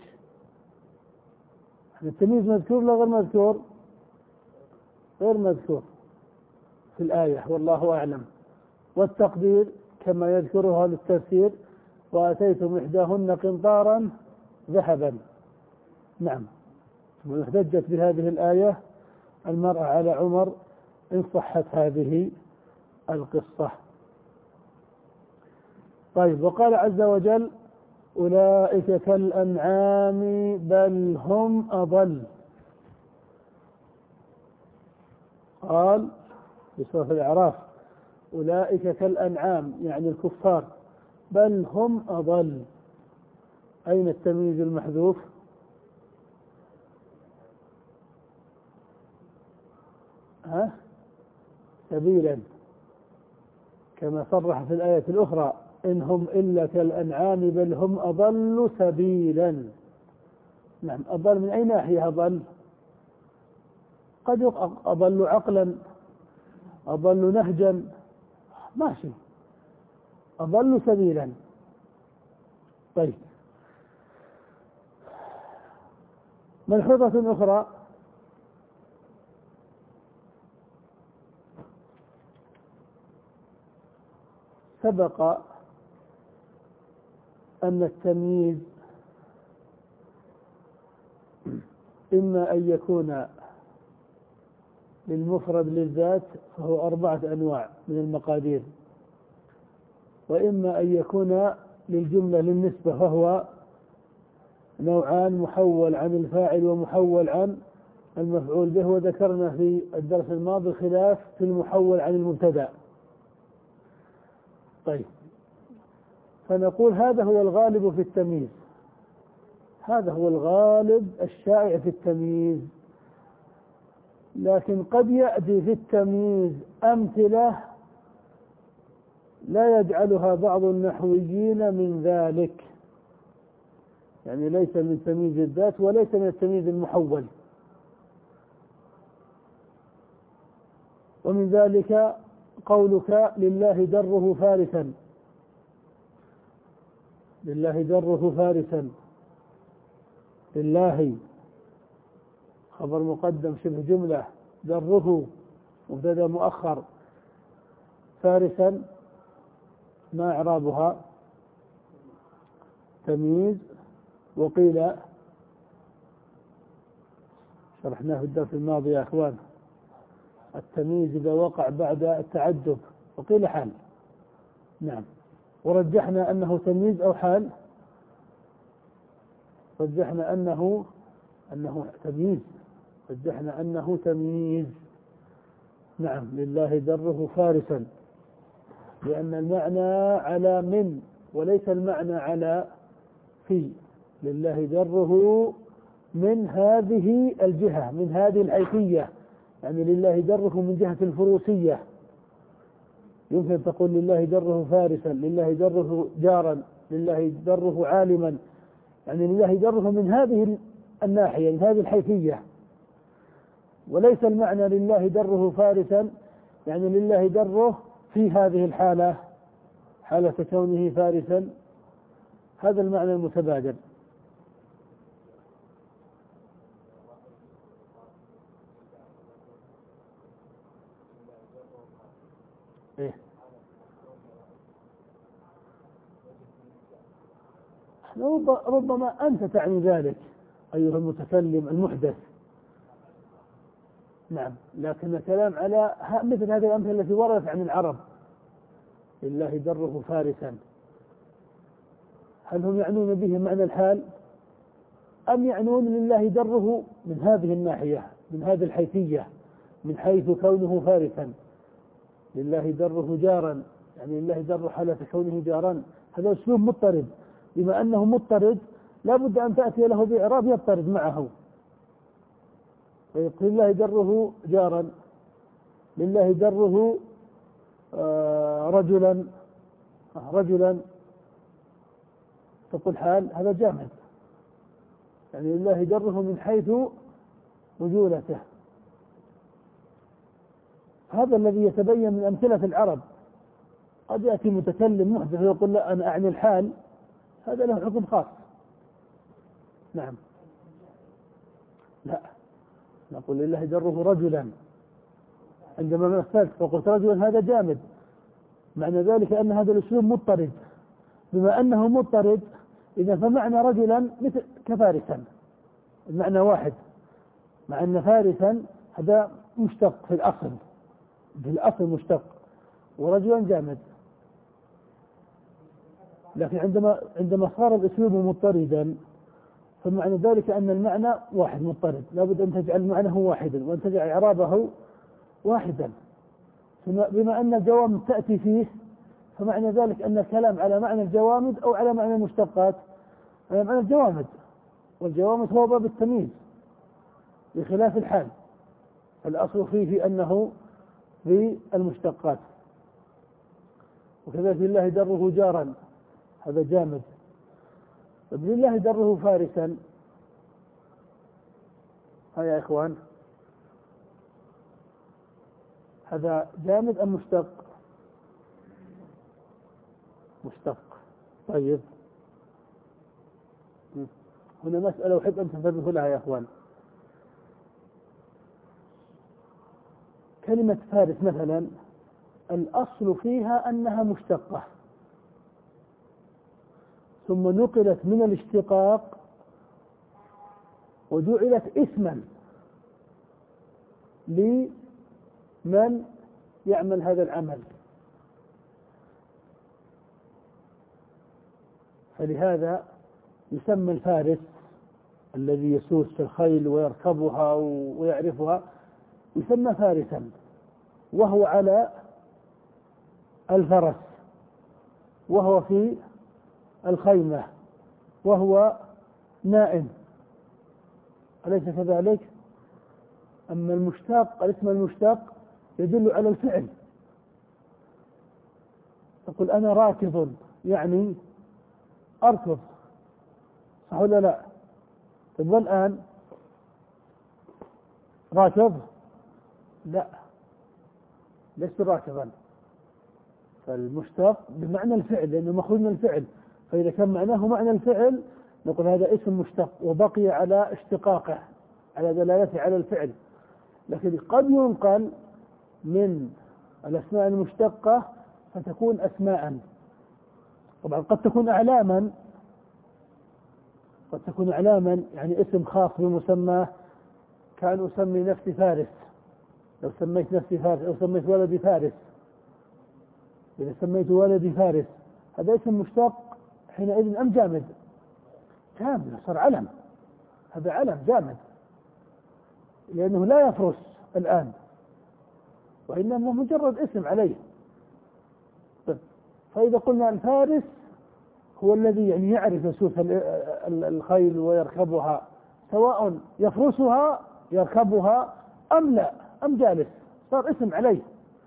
التمييز مذكور لا غير مذكور؟ غير مذكور في الآية والله أعلم. والتقدير كما يذكرها للتفسير وآتيتم إحداهن قنطارا ذهبا. نعم، واحتجت بهذه الآية المرأة على عمر إن صحت هذه القصة. طيب، وقال عز وجل أولئك كالأنعام بل هم أضل. قال في سورة الأعراف أولئك كالأنعام يعني الكفار، بل هم أضل أين التمييز المحذوف؟ ها؟ سبيلا، كما صرح في الآية الأخرى إن هم إلا كالأنعام بل هم أضل سبيلا. نعم، أضل من أي ناحية أضل؟ قد أضل عقلا، أضل نهجا، ماشي، أضل سبيلا. طيب، ملحوظة أخرى، سبق أن التمييز إما أن يكون للمفرد للذات فهو أربعة أنواع من المقادير، وإما أن يكون للجملة للنسبة فهو نوعان، محول عن الفاعل ومحول عن المفعول به، وذكرنا في الدرس الماضي خلاف في المحول عن المبتدأ. طيب، فنقول هذا هو الغالب في التمييز، هذا هو الغالب الشائع في التمييز، لكن قد يأتي في التمييز أمثلة لا يجعلها بعض النحويين من ذلك، يعني ليس من تمييز الذات وليس من التمييز المحول. ومن ذلك قولك لله دره فارسا، لله دره فارسا، لله خبر مقدم شبه جملة، دره مبتدأ مؤخر، فارسا ما إعرابها؟ تمييز. وقيل شرحناه في الدرس الماضي يا أخوان، التمييز إذا وقع بعد التعجب، وقيل حال. نعم، ورجحنا أنه تمييز أو حال، رجحنا أنه أنه تمييز، رجحنا أنه تمييز. نعم، لله دره فارسا، لأن المعنى على من وليس المعنى على في، لله دره من هذه الجهة، من هذه الحيثية، يعني لله دره من جهة الفروسية. يمكن تقول لله دره فارسا، لله دره جارا، لله دره عالما، يعني لله دره من هذه الناحية، من هذه الحيثية، وليس المعنى لله دره فارسا يعني لله دره في هذه الحالة، حالة كونه فارسا، هذا المعنى المتبادل. إيه؟ ربما أنت تعني ذلك أيها المتكلم المحدث. نعم، لكن الكلام على مثل هذه الأمثلة التي وردت عن العرب، لله دره فارسا، هل هم يعنون به معنى الحال أم يعنون لله دره من هذه الناحية، من هذه الحيثية، من حيث كونه فارسا؟ لله دره جارا، يعني لله دره حالة كونه جارا، هذا أسلوب مضطرد، بما أنه مضطرد لا بد أن تأتي له بإعراب يضطرد معه. فيقول لله دره جارا، لله دره آه رجلا، رجلا تقول حال، هذا جامد، يعني لله دره من حيث رجولته. هذا الذي يتبين من أمثلة العرب. قد يأتي متكلم محدث ويقول لا أنا أعني الحال، هذا له حكم خاص. نعم، لا، نقول لله دره رجلا، عندما مثلت فقلت رجلا هذا جامد، معنى ذلك أن هذا الأسلوب مضطرد، بما أنه مضطرد إذا فمعنى رجلا مثل كفارسا، المعنى واحد، مع أن فارسا هذا مشتق في الأصل، في الأصل مشتق، ورجلا جامد، لكن عندما عندما صار الأسلوب مضطردا فمعنى ذلك أن المعنى واحد مضطرد، لابد أن تجعل معناه واحدا وأن تجعل إعرابه واحدا، بما أن الجوامد تأتي فيه فمعنى ذلك أن الكلام على معنى الجوامد أو على معنى المشتقات. هذا معنى الجوامد، والجوامد هو باب التمييز بخلاف الحال، الأصل فيه أنه في المشتقات. وكذلك لله دره جارا، هذا جامد. طيب لله دره فارسا، ها يا إخوان، هذا جامد أم مشتق؟ مشتق. طيب هنا مسألة أحب أن تنتبهوا لها يا إخوان. كلمة فارس مثلا الأصل فيها أنها مشتقة، ثم نقلت من الاشتقاق وجعلت اسما لمن يعمل هذا العمل. فلهذا يسمى الفارس الذي يسوس في الخيل ويركبها ويعرفها يسمى فارسا، وهو على الفرس، وهو في الخيمة، وهو نائم، أليس كذلك؟ أما المشتق، الاسم المشتق يدل على الفعل. تقول أنا راكض، يعني أركض، صح ولا لا؟ طيب والآن راكض؟ لا، لست راكضا. فالمشتق بمعنى الفعل لأنه مخرج من الفعل، فإذا كان معناه معنى الفعل نقول هذا اسم مشتق وبقي على اشتقاقه، على دلالته على الفعل. لكن قد ينقل من الأسماء المشتقة فتكون أسماء. طبعا قد تكون أعلاما، قد تكون أعلاما يعني اسم خاص بمسماه، كان أسمي نفسي فارس، لو سميت نفسي فارس أو سميت ولدي فارس، إذا سميت ولدي فارس هذا اسم مشتق حينئذ أم جامد؟ جامد، صار علم، هذا علم جامد لأنه لا يفرس الآن، وإنما مجرد اسم عليه. فإذا قلنا الفارس هو الذي يعني يعرف يسوس الخيل ويركبها، سواء يفرسها يركبها أم لا، أم جالس، صار اسم عليه.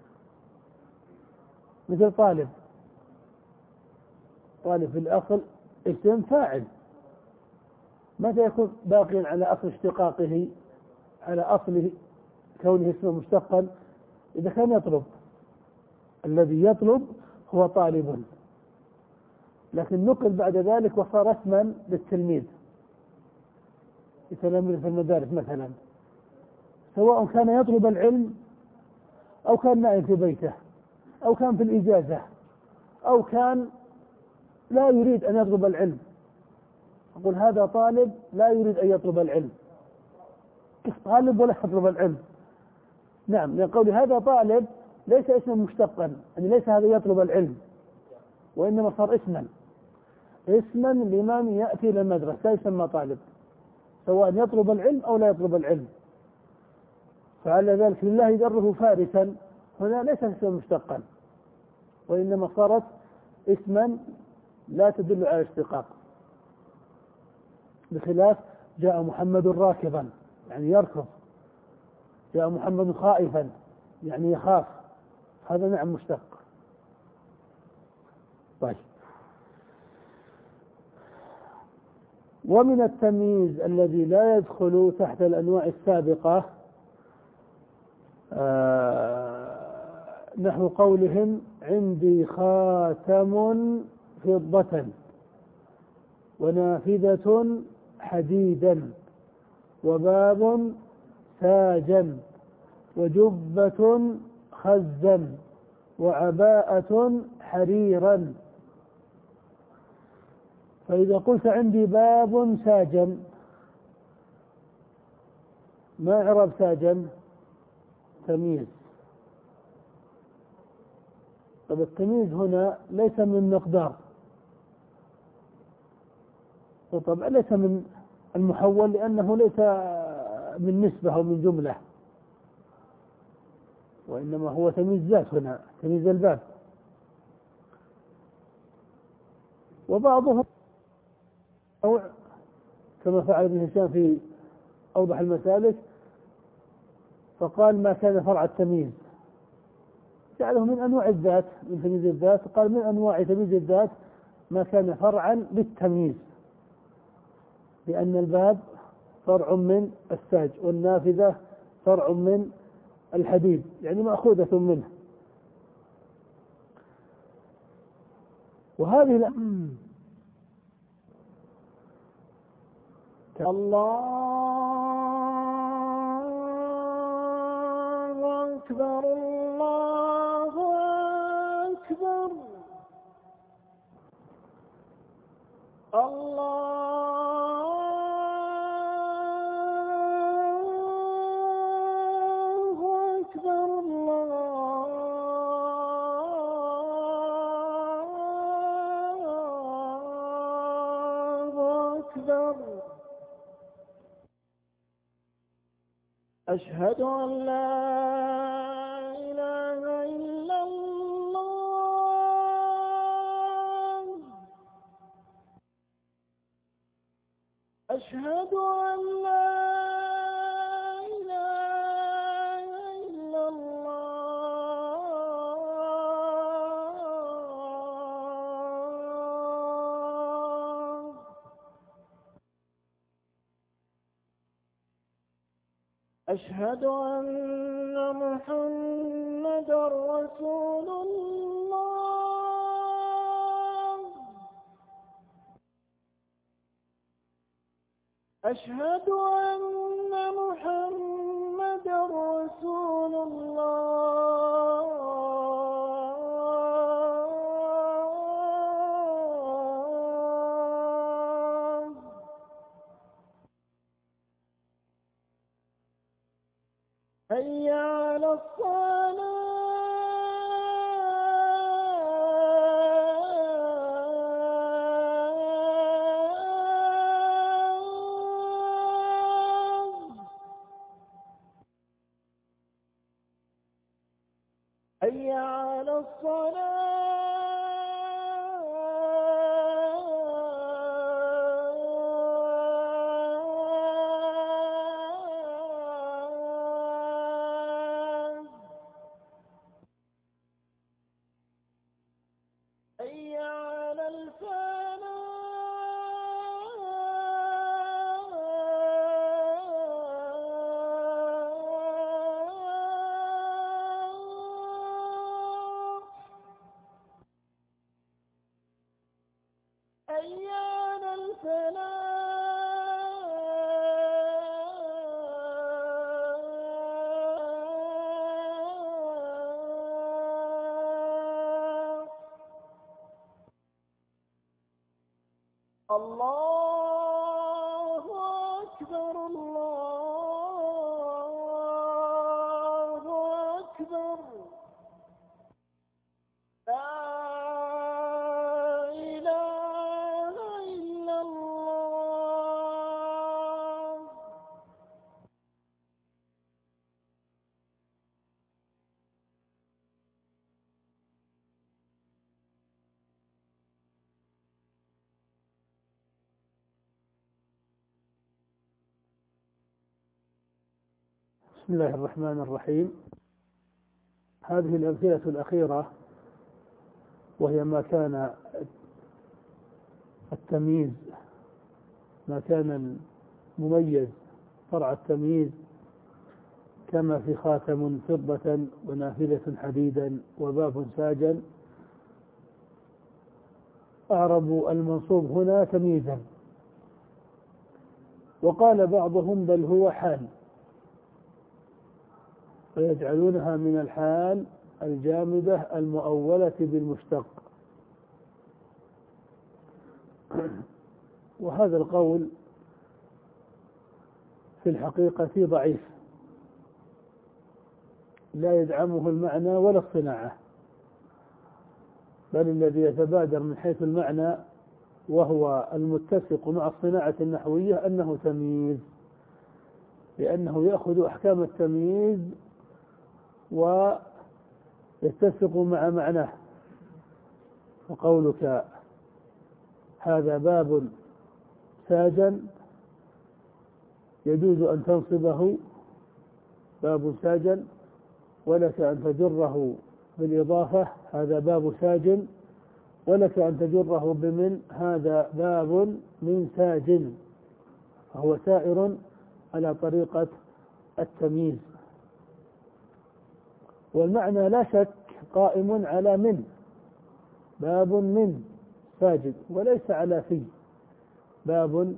مثل طالب، طالب في الأصل اسم فاعل، متى يكون باقيا على أصل اشتقاقه، على أصله كونه اسمه مشتقا؟ إذا كان يطلب، الذي يطلب هو طالب، لكن نقل بعد ذلك وصار اسما للتلميذ، يتلمذ في المدارس مثلا، سواء كان يطلب العلم أو كان نائم في بيته أو كان في الإجازة أو كان لا يريد أن يطلب العلم، أقول هذا طالب لا يريد أن يطلب العلم. كيف طالب ولا يطلب العلم؟ نعم، لأن قولي هذا طالب ليس اسما مشتقا، يعني ليس هذا يطلب العلم، وإنما صار اسما، اسما لمن يأتي إلى المدرسة لا يسمى طالب، سواء يطلب العلم أو لا يطلب العلم. فعلى ذلك لله دره فارسا هنا ليس اسما مشتقا، وإنما صارت اسما لا تدل على اشتقاق، بخلاف جاء محمد راكضا يعني يركض، جاء محمد خائفا يعني يخاف، هذا نعم مشتق. طيب، ومن التمييز الذي لا يدخل تحت الأنواع السابقة آه نحو قولهم عندي خاتم فضة ونافذة حديدا وباب ساجا وجبة خزا وعباءة حريرا. فإذا قلت عندي باب ساجا، ما إعراب ساجا؟ تمييز. طب التمييز هنا ليس من مقدار، وطبعا ليس من المحول لأنه ليس من نسبة أو من جملة، وإنما هو تمييز ذات هنا، تمييز الباب. وبعضهم أو كما فعل ابن هشام في أوضح المسالك، فقال ما كان فرع التمييز، جعله من أنواع الذات، من تمييز الذات، قال من أنواع تمييز الذات ما كان فرعا للتمييز، لأن الباب فرع من الساج والنافذة فرع من الحديد، يعني مأخوذة منه. وهذه الأمر الله أكبر الله أكبر الله أكبر الله أكبر. أشهد أن لا إله إلا الله. أشهد أن لا إله إلا الله. أشهد أن محمدا رسول الله. أشهد أن محمدا رسول الله. حي على الصلاة. حي على الصلاة. حي على الفلاح. حي على الفلاح. الله أكبر الله أكبر. لا إله إلا الله. بسم الله الرحمن الرحيم. هذه الأمثلة الأخيرة وهي ما كان التمييز، ما كان المميز فرع التمييز، كما في خاتم فضة ونافذة حديدا وباب ساجا، أعربوا المنصوب هنا تمييزا، وقال بعضهم بل هو حال، ويجعلونها من الحال الجامدة المؤولة بالمشتق. وهذا القول في الحقيقة ضعيف، لا يدعمه المعنى ولا الصناعة، بل الذي يتبادر من حيث المعنى وهو المتسق مع الصناعة النحوية أنه تمييز، لأنه يأخذ أحكام التمييز ويتسق مع معناه. وقولك هذا باب ساجا يجوز أن تنصبه باب ساجا، ولك أن تجره بالإضافة هذا باب ساج، ولك أن تجره بمن هذا باب من ساج، فهو سائر على طريقة التمييز. والمعنى لا شك قائم على من، باب من ساجد، وليس على في، باب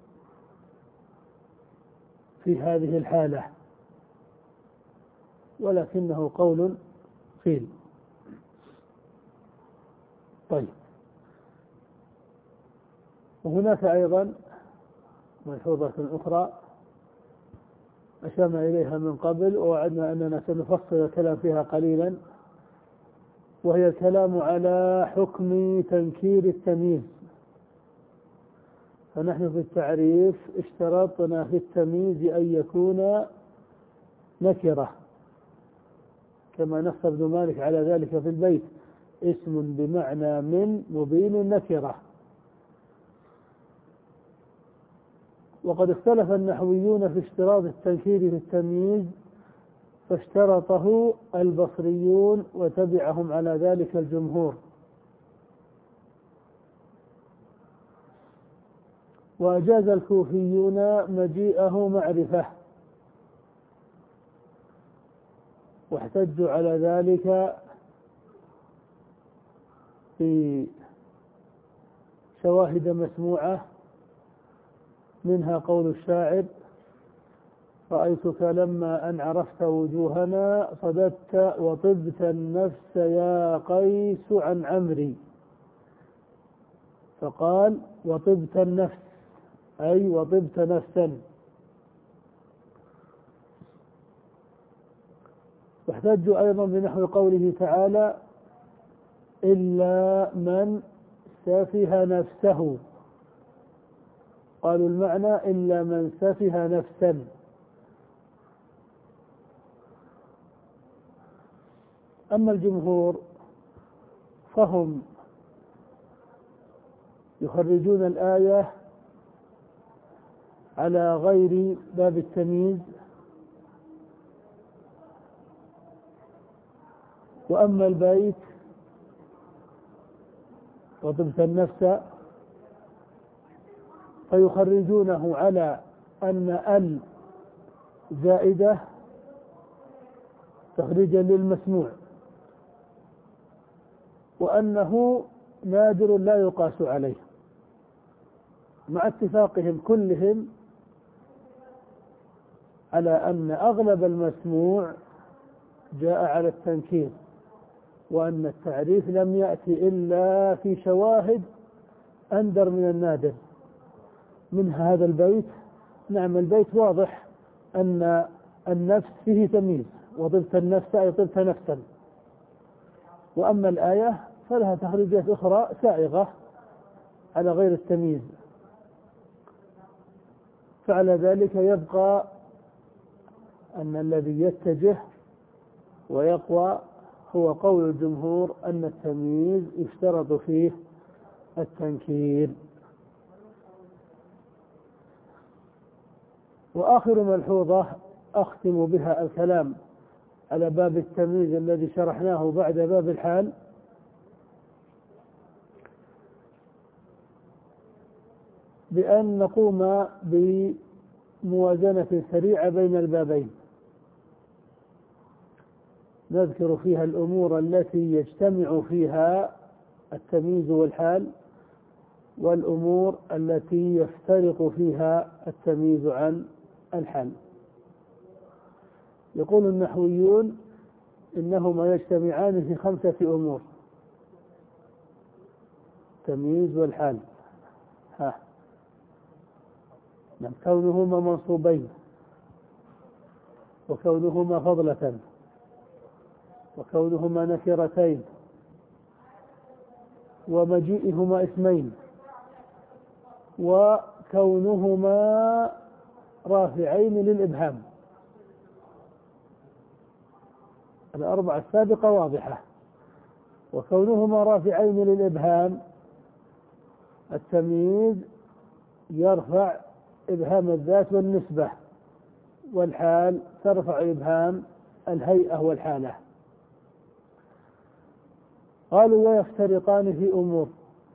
في هذه الحالة، ولكنه قول قيل. طيب، وهناك أيضا ملحوظة أخرى أشرنا إليها من قبل ووعدنا أننا سنفصل الكلام فيها قليلا، وهي الكلام على حكم تنكير التمييز. فنحن في التعريف اشترطنا في التمييز أن يكون نكرة، كما نص ابن مالك على ذلك في البيت: اسم بمعنى من مبين النكرة. وقد اختلف النحويون في اشتراط التنكير في التمييز، فاشترطه البصريون وتبعهم على ذلك الجمهور، وأجاز الكوفيون مجيئه معرفة، واحتجوا على ذلك في شواهد مسموعة، منها قول الشاعر: رأيتك لما أن عرفت وجوهنا صددت وطبت النفس يا قيس عن عمري. فقال: وطبت النفس، أي وطبت نفسا. واحتجوا أيضا بنحو قوله تعالى: إلا من سفه نفسه. قالوا المعنى إلا من سفه نفسا. أما الجمهور فهم يخرجون الآية على غير باب التمييز، وأما البيت وطبت النفس فيخرجونه على أن ال زائدة تخريجا للمسموع، وأنه نادر لا يقاس عليه، مع اتفاقهم كلهم على أن أغلب المسموع جاء على التنكير، وأن التعريف لم يأتي إلا في شواهد أندر من النادر. من هذا البيت، نعم البيت واضح أن النفس فيه تمييز، وطبت النفس أي طبت نفسا. وأما الآية فلها تخريجات أخرى سائغة على غير التمييز. فعلى ذلك يبقى أن الذي يتجه ويقوى هو قول الجمهور أن التمييز يشترط فيه التنكير. وآخر ملحوظة أختم بها الكلام على باب التمييز الذي شرحناه بعد باب الحال، بأن نقوم بموازنة سريعة بين البابين، نذكر فيها الأمور التي يجتمع فيها التمييز والحال، والأمور التي يفترق فيها التمييز عن الحال. يقول النحويون إنهما يجتمعان في خمسة أمور: التمييز والحال، ها نعم، كونهما منصوبين، وكونهما فضلة، وكونهما نكرتين، ومجيئهما اسمين، وكونهما رافعين للإبهام. الأربعة السابقة واضحة. وكونهما رافعين للإبهام، التمييز يرفع إبهام الذات والنسبة، والحال ترفع إبهام الهيئة والحالة. قالوا ويفترقان في أمور،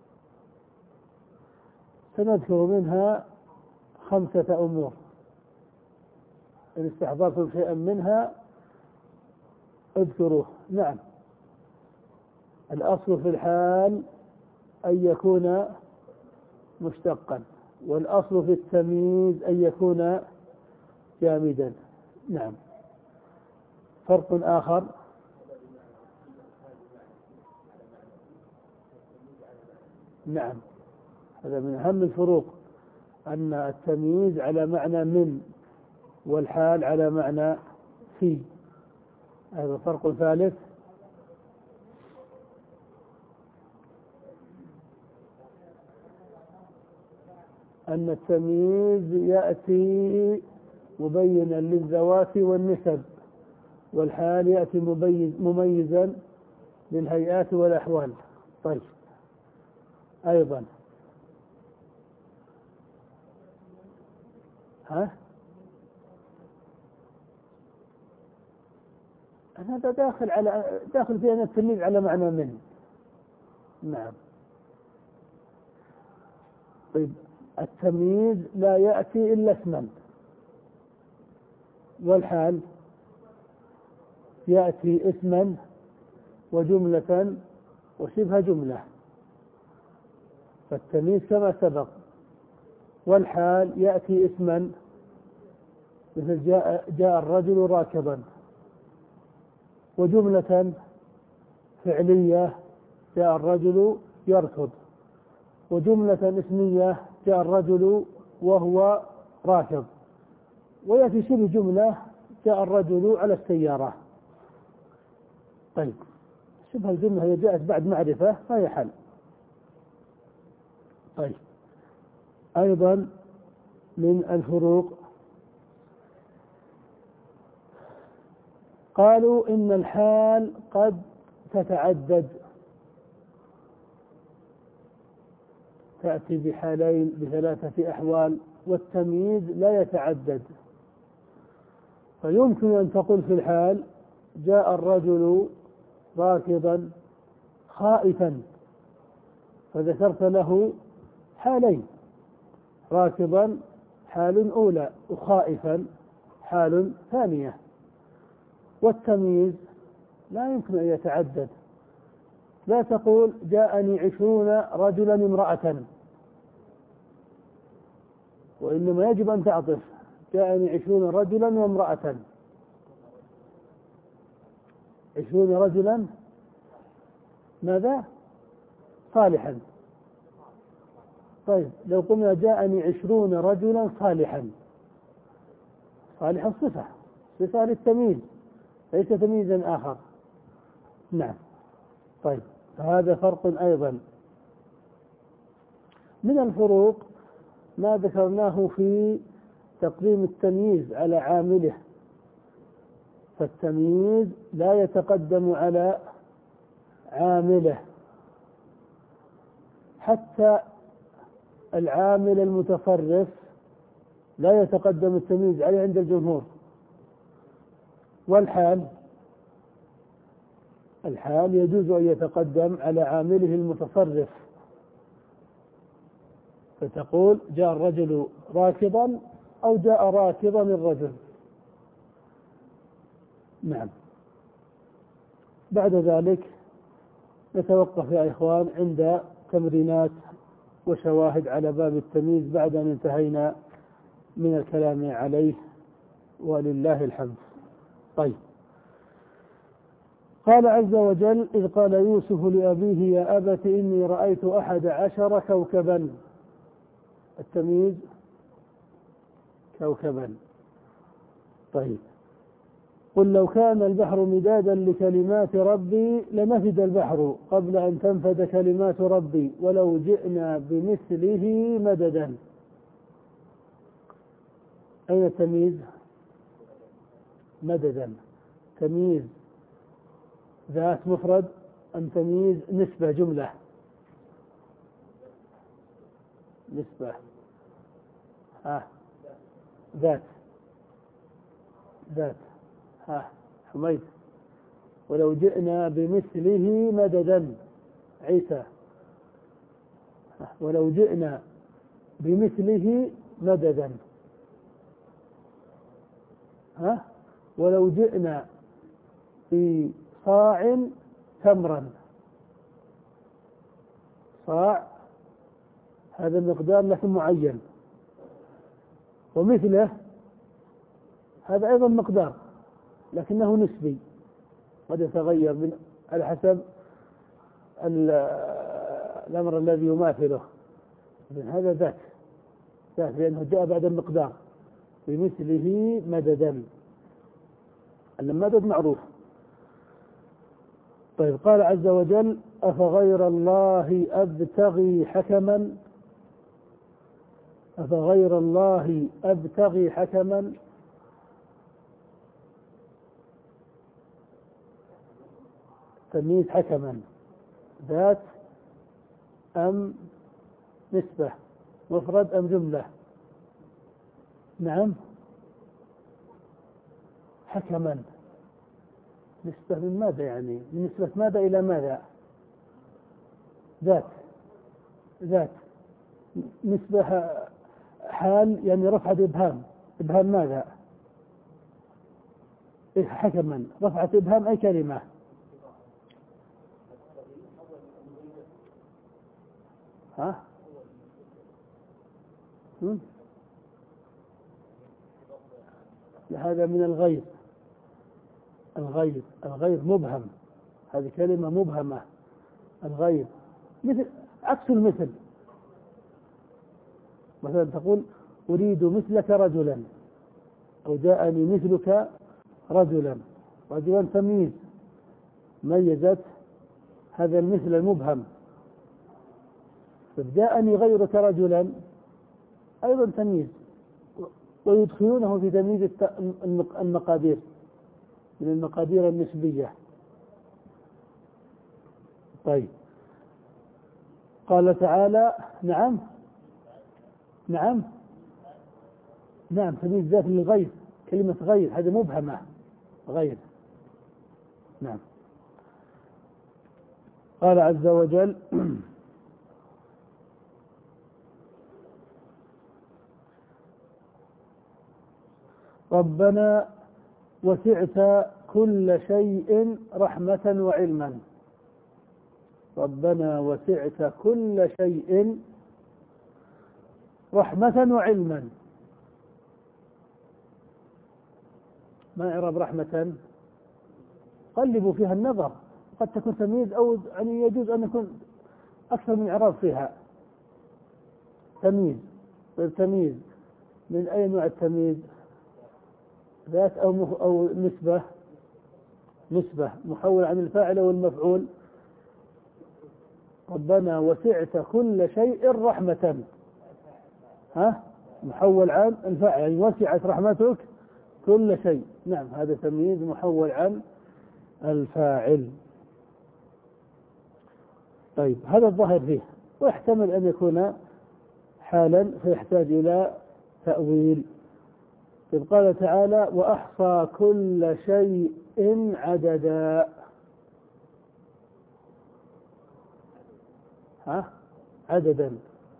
سنذكر منها خمسة أمور، إن استحضرتم شيئا منها اذكروه. نعم. الأصل في الحال أن يكون مشتقا، والأصل في التمييز أن يكون جامدا. نعم. فرق آخر، نعم، هذا من أهم الفروق، أن التمييز على معنى من، والحال على معنى في. هذا فرق ثالث. أن التمييز يأتي مبينا للذوات والنسب، والحال يأتي مميزا للهيئات والأحوال. طيب، أيضا ها هذا داخل على داخل في أن التمييز على معنى من. نعم. طيب، التمييز لا يأتي إلا اسما، والحال يأتي اسما وجملة وشبه جملة، فالتمييز كما سبق. والحال يأتي اسما، مثل جاء, جاء الرجل راكبا، وجملة فعلية جاء الرجل يركض، وجملة اسمية جاء الرجل وهو راكب، ويأتي شبه جملة جاء الرجل على السيارة. طيب، شبه الجملة هي جاءت بعد معرفة فهي حل. طيب، أيضا من الفروق، قالوا إن الحال قد تتعدد، تأتي بحالين بثلاثة أحوال، والتمييز لا يتعدد. فيمكن أن تقول في الحال جاء الرجل راكضا خائفا، فذكرت له حالين، راكضا حال أولى وخائفا حال ثانية. والتمييز لا يمكن أن يتعدد، لا تقول جاءني عشرون رجلا امرأة، وإنما يجب أن تعطف جاءني عشرون رجلا وامرأة. عشرون رجلا ماذا؟ صالحا. طيب، لو قلنا جاءني عشرون رجلا صالحا، صالحا صفة صفة للتمييز ليس تمييزا آخر. نعم. طيب، هذا فرق. أيضا من الفروق ما ذكرناه في تقديم التمييز على عامله، فالتمييز لا يتقدم على عامله، حتى العامل المتصرف لا يتقدم التمييز عليه عند الجمهور. والحال الحال يجوز أن يتقدم على عامله المتصرف، فتقول جاء الرجل راكضا أو جاء راكضا الرجل. نعم. بعد ذلك نتوقف يا إخوان عند تمرينات وشواهد على باب التمييز بعد أن انتهينا من الكلام عليه، ولله الحمد. طيب، قال عز وجل: إذ قال يوسف لأبيه يا أبت إني رأيت أحد عشر كوكبا. التمييز كوكبا. طيب، قل لو كان البحر مدادا لكلمات ربي لنفد البحر قبل أن تنفد كلمات ربي ولو جئنا بمثله مددا. أين التمييز؟ مددا. تمييز ذات مفرد أم تمييز نسبة جملة؟ نسبة. ها ذات ذات ها حميد. ولو جئنا بمثله مددا عيسى. ولو جئنا بمثله مددا ها ولو جئنا في صاع تمرا. صاع هذا المقدار لكن معين، ومثله هذا أيضا مقدار لكنه نسبي قد يتغير من على حسب الأمر الذي يماثله. هذا ذات ذات لأنه جاء بعد المقدار. بمثله مددا، المدد معروف. طيب قال عز وجل أفغير الله أبتغي حكما أفغير الله أبتغي حكما تمييز حكما ذات أم نسبة، مفرد أم جملة؟ نعم حكما. نسبة من ماذا يعني؟ من نسبة ماذا إلى ماذا؟ ذات ذات نسبة حال يعني رفعة إبهام. إبهام ماذا؟ إيه حكما رفعة إبهام أي كلمة؟ ها؟ هم؟ هذا من الغير. الغير الغير مبهم، هذه كلمة مبهمة. الغير مثل عكس المثل. مثلا تقول أريد مثلك رجلا، أو جاءني مثلك رجلا. رجلا تمييز ميزت هذا المثل المبهم. جاءني غيرك رجلا أيضا تمييز، ويدخلونه في تمييز المقادير من المقادير النسبية. طيب قال تعالى نعم نعم نعم تمييز ذات للغير. كلمة غير هذه مبهمة. غير نعم. قال عز وجل ربنا وسعت كل شيء رحمة وعلما. ربنا وسعت كل شيء رحمة وعلما. ما إعراب رحمة؟ قلبوا فيها النظر، قد تكون تمييز أو يعني يجوز أن يكون أكثر من إعراب فيها. تمييز تمييز من أي نوع التمييز؟ ذات أو مف... أو نسبة؟ نسبة محول عن الفاعل والمفعول. ربنا وسعت كل شيء رحمة، ها محول عن الفاعل يعني وسعت رحمتك كل شيء. نعم هذا تمييز محول عن الفاعل. طيب هذا الظاهر فيه، ويحتمل أن يكون حالا فيحتاج إلى تأويل. إذ قال تعالى وأحصى كل شيء عددا. ها عددا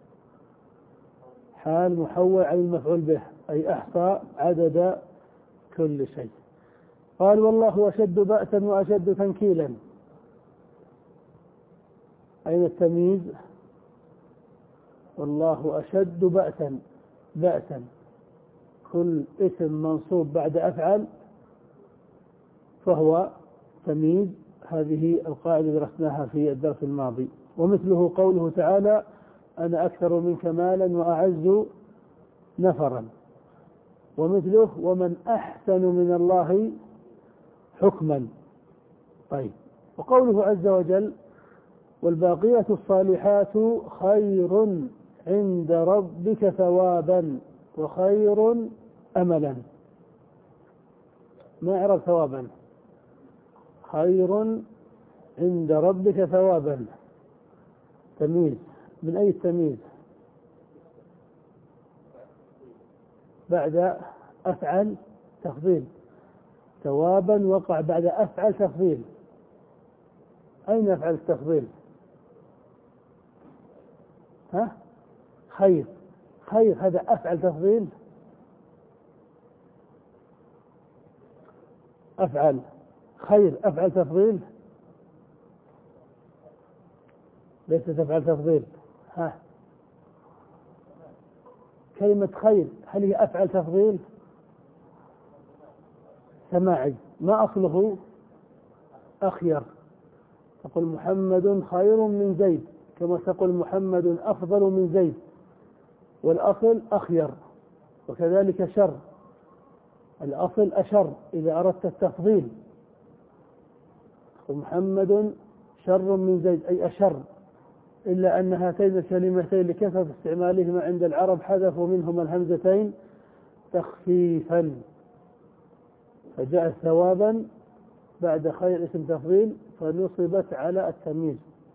حال محول عن المفعول به، أي أحصى عدد كل شيء. قال والله أشد بأسا وأشد تنكيلا. أين التمييز؟ والله أشد بأسا. بأسا كل اسم منصوب بعد أفعل فهو تمييز. هذه القاعدة درسناها في الدرس الماضي. ومثله قوله تعالى أنا أكثر منك مالا وأعز نفرا. ومثله ومن أحسن من الله حكما. طيب وقوله عز وجل والباقيات الصالحات خير عند ربك ثوابا وخير أملا. ما إعراب ثوابا؟ خير عند ربك ثوابا تمييز. من أي التمييز؟ بعد أفعل تفضيل، ثوابا وقع بعد أفعل تفضيل. أين أفعل التفضيل؟ ها؟ خير، خير هذا أفعل تفضيل؟ أفعل خير أفعل تفضيل؟ ليس تفعل تفضيل. ها، كلمة خير هل هي أفعل تفضيل؟ سماعي، ما أصله؟ أخير، تقول محمد خير من زيد، كما تقول محمد أفضل من زيد، والأصل أخير. وكذلك شر، الأصل أشر إذا أردت التفضيل، تقول محمد شر من زيد أي أشر، إلا أن هاتين الكلمتين لكثرة استعمالهما عند العرب حذفوا منهما الهمزتين تخفيفا، فجاء ثوابا بعد خير اسم تفضيل فنصبت على التمييز،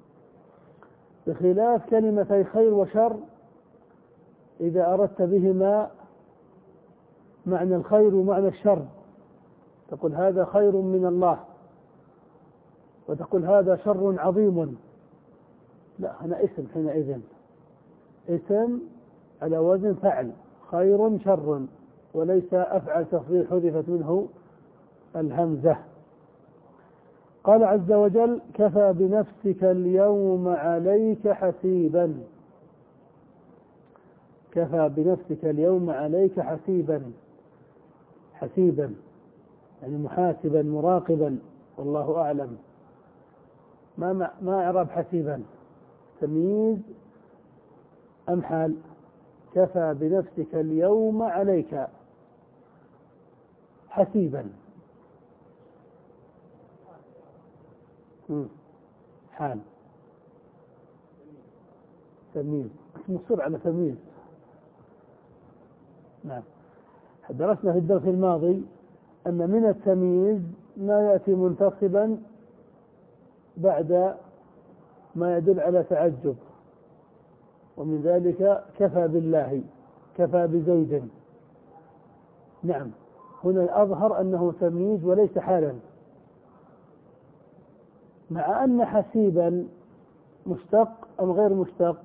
بخلاف كلمتي خير وشر إذا أردت بهما معنى الخير ومعنى الشر، تقول هذا خير من الله، وتقول هذا شر عظيم. لا، هنا اسم حينئذ، اسم على وزن فعل، خير شر، وليس أفعل تفضيل حذفت منه الهمزة. قال عز وجل كفى بنفسك اليوم عليك حسيبا، كفى بنفسك اليوم عليك حسيبا، حسيبا يعني محاسبا مراقبا، والله أعلم. ما ما إعراب حسيبا؟ تمييز أم حال؟ كفى بنفسك اليوم عليك حسيبا، حال، تمييز، مصر على تمييز. نعم، درسنا في الدرس الماضي أن من التمييز ما يأتي منتصبا بعد ما يدل على تعجب، ومن ذلك كفى بالله، كفى بزيد. نعم، هنا الأظهر أنه تمييز وليس حالا، مع أن حسيبا مشتق أم غير مشتق؟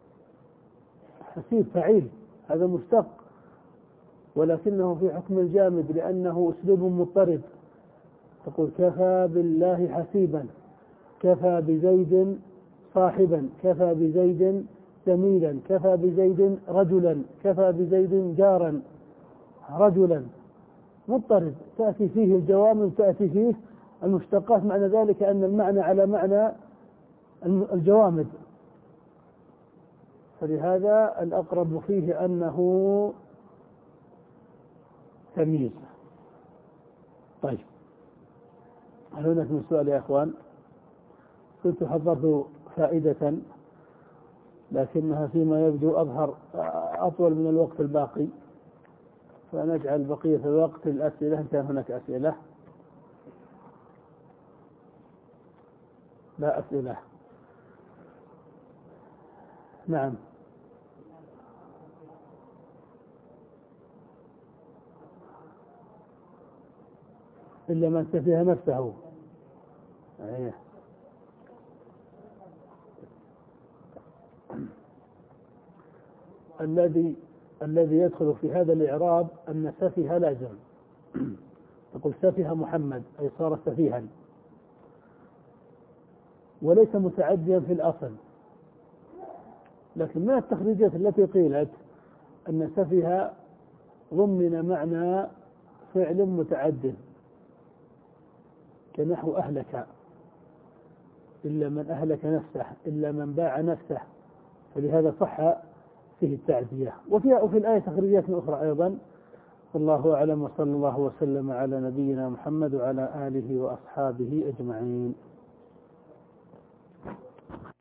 حسيب فعيل، هذا مشتق، ولكنه في حكم الجامد لأنه أسلوب مضطرب، تقول كفى بالله حسيبا، كفى بزيد صاحبا، كفى بزيد جميلا، كفى بزيد رجلا، كفى بزيد جارا، رجلا، مضطرب، تأتي فيه الجوامد تأتي فيه المشتقات، معنى ذلك أن المعنى على معنى الجوامد، فلهذا الأقرب فيه أنه تمييز. طيب، هل هناك من سؤال يا أخوان؟ كنت حضرت فائدة لكنها فيما يبدو أظهر أطول من الوقت الباقي، فنجعل بقية الوقت الأسئلة إن كان هناك أسئلة. لا أسئلة. نعم، إلا من سفه نفسه. أيه. الذي الذي يدخل في هذا الإعراب أن سفه لازم، تقول سفه محمد أي صار سفيها، وليس متعديا في الأصل، لكن من التخريجات التي قيلت أن سفه ضمن معنى فعل متعد، كنحو أهلك، إلا من أهلك نفسه، إلا من باع نفسه، فلهذا صح فيه التعدية. وفي وفي الآية تخريجات أخرى أيضا. والله أعلم، وصلى الله وسلم على نبينا محمد وعلى آله وأصحابه أجمعين.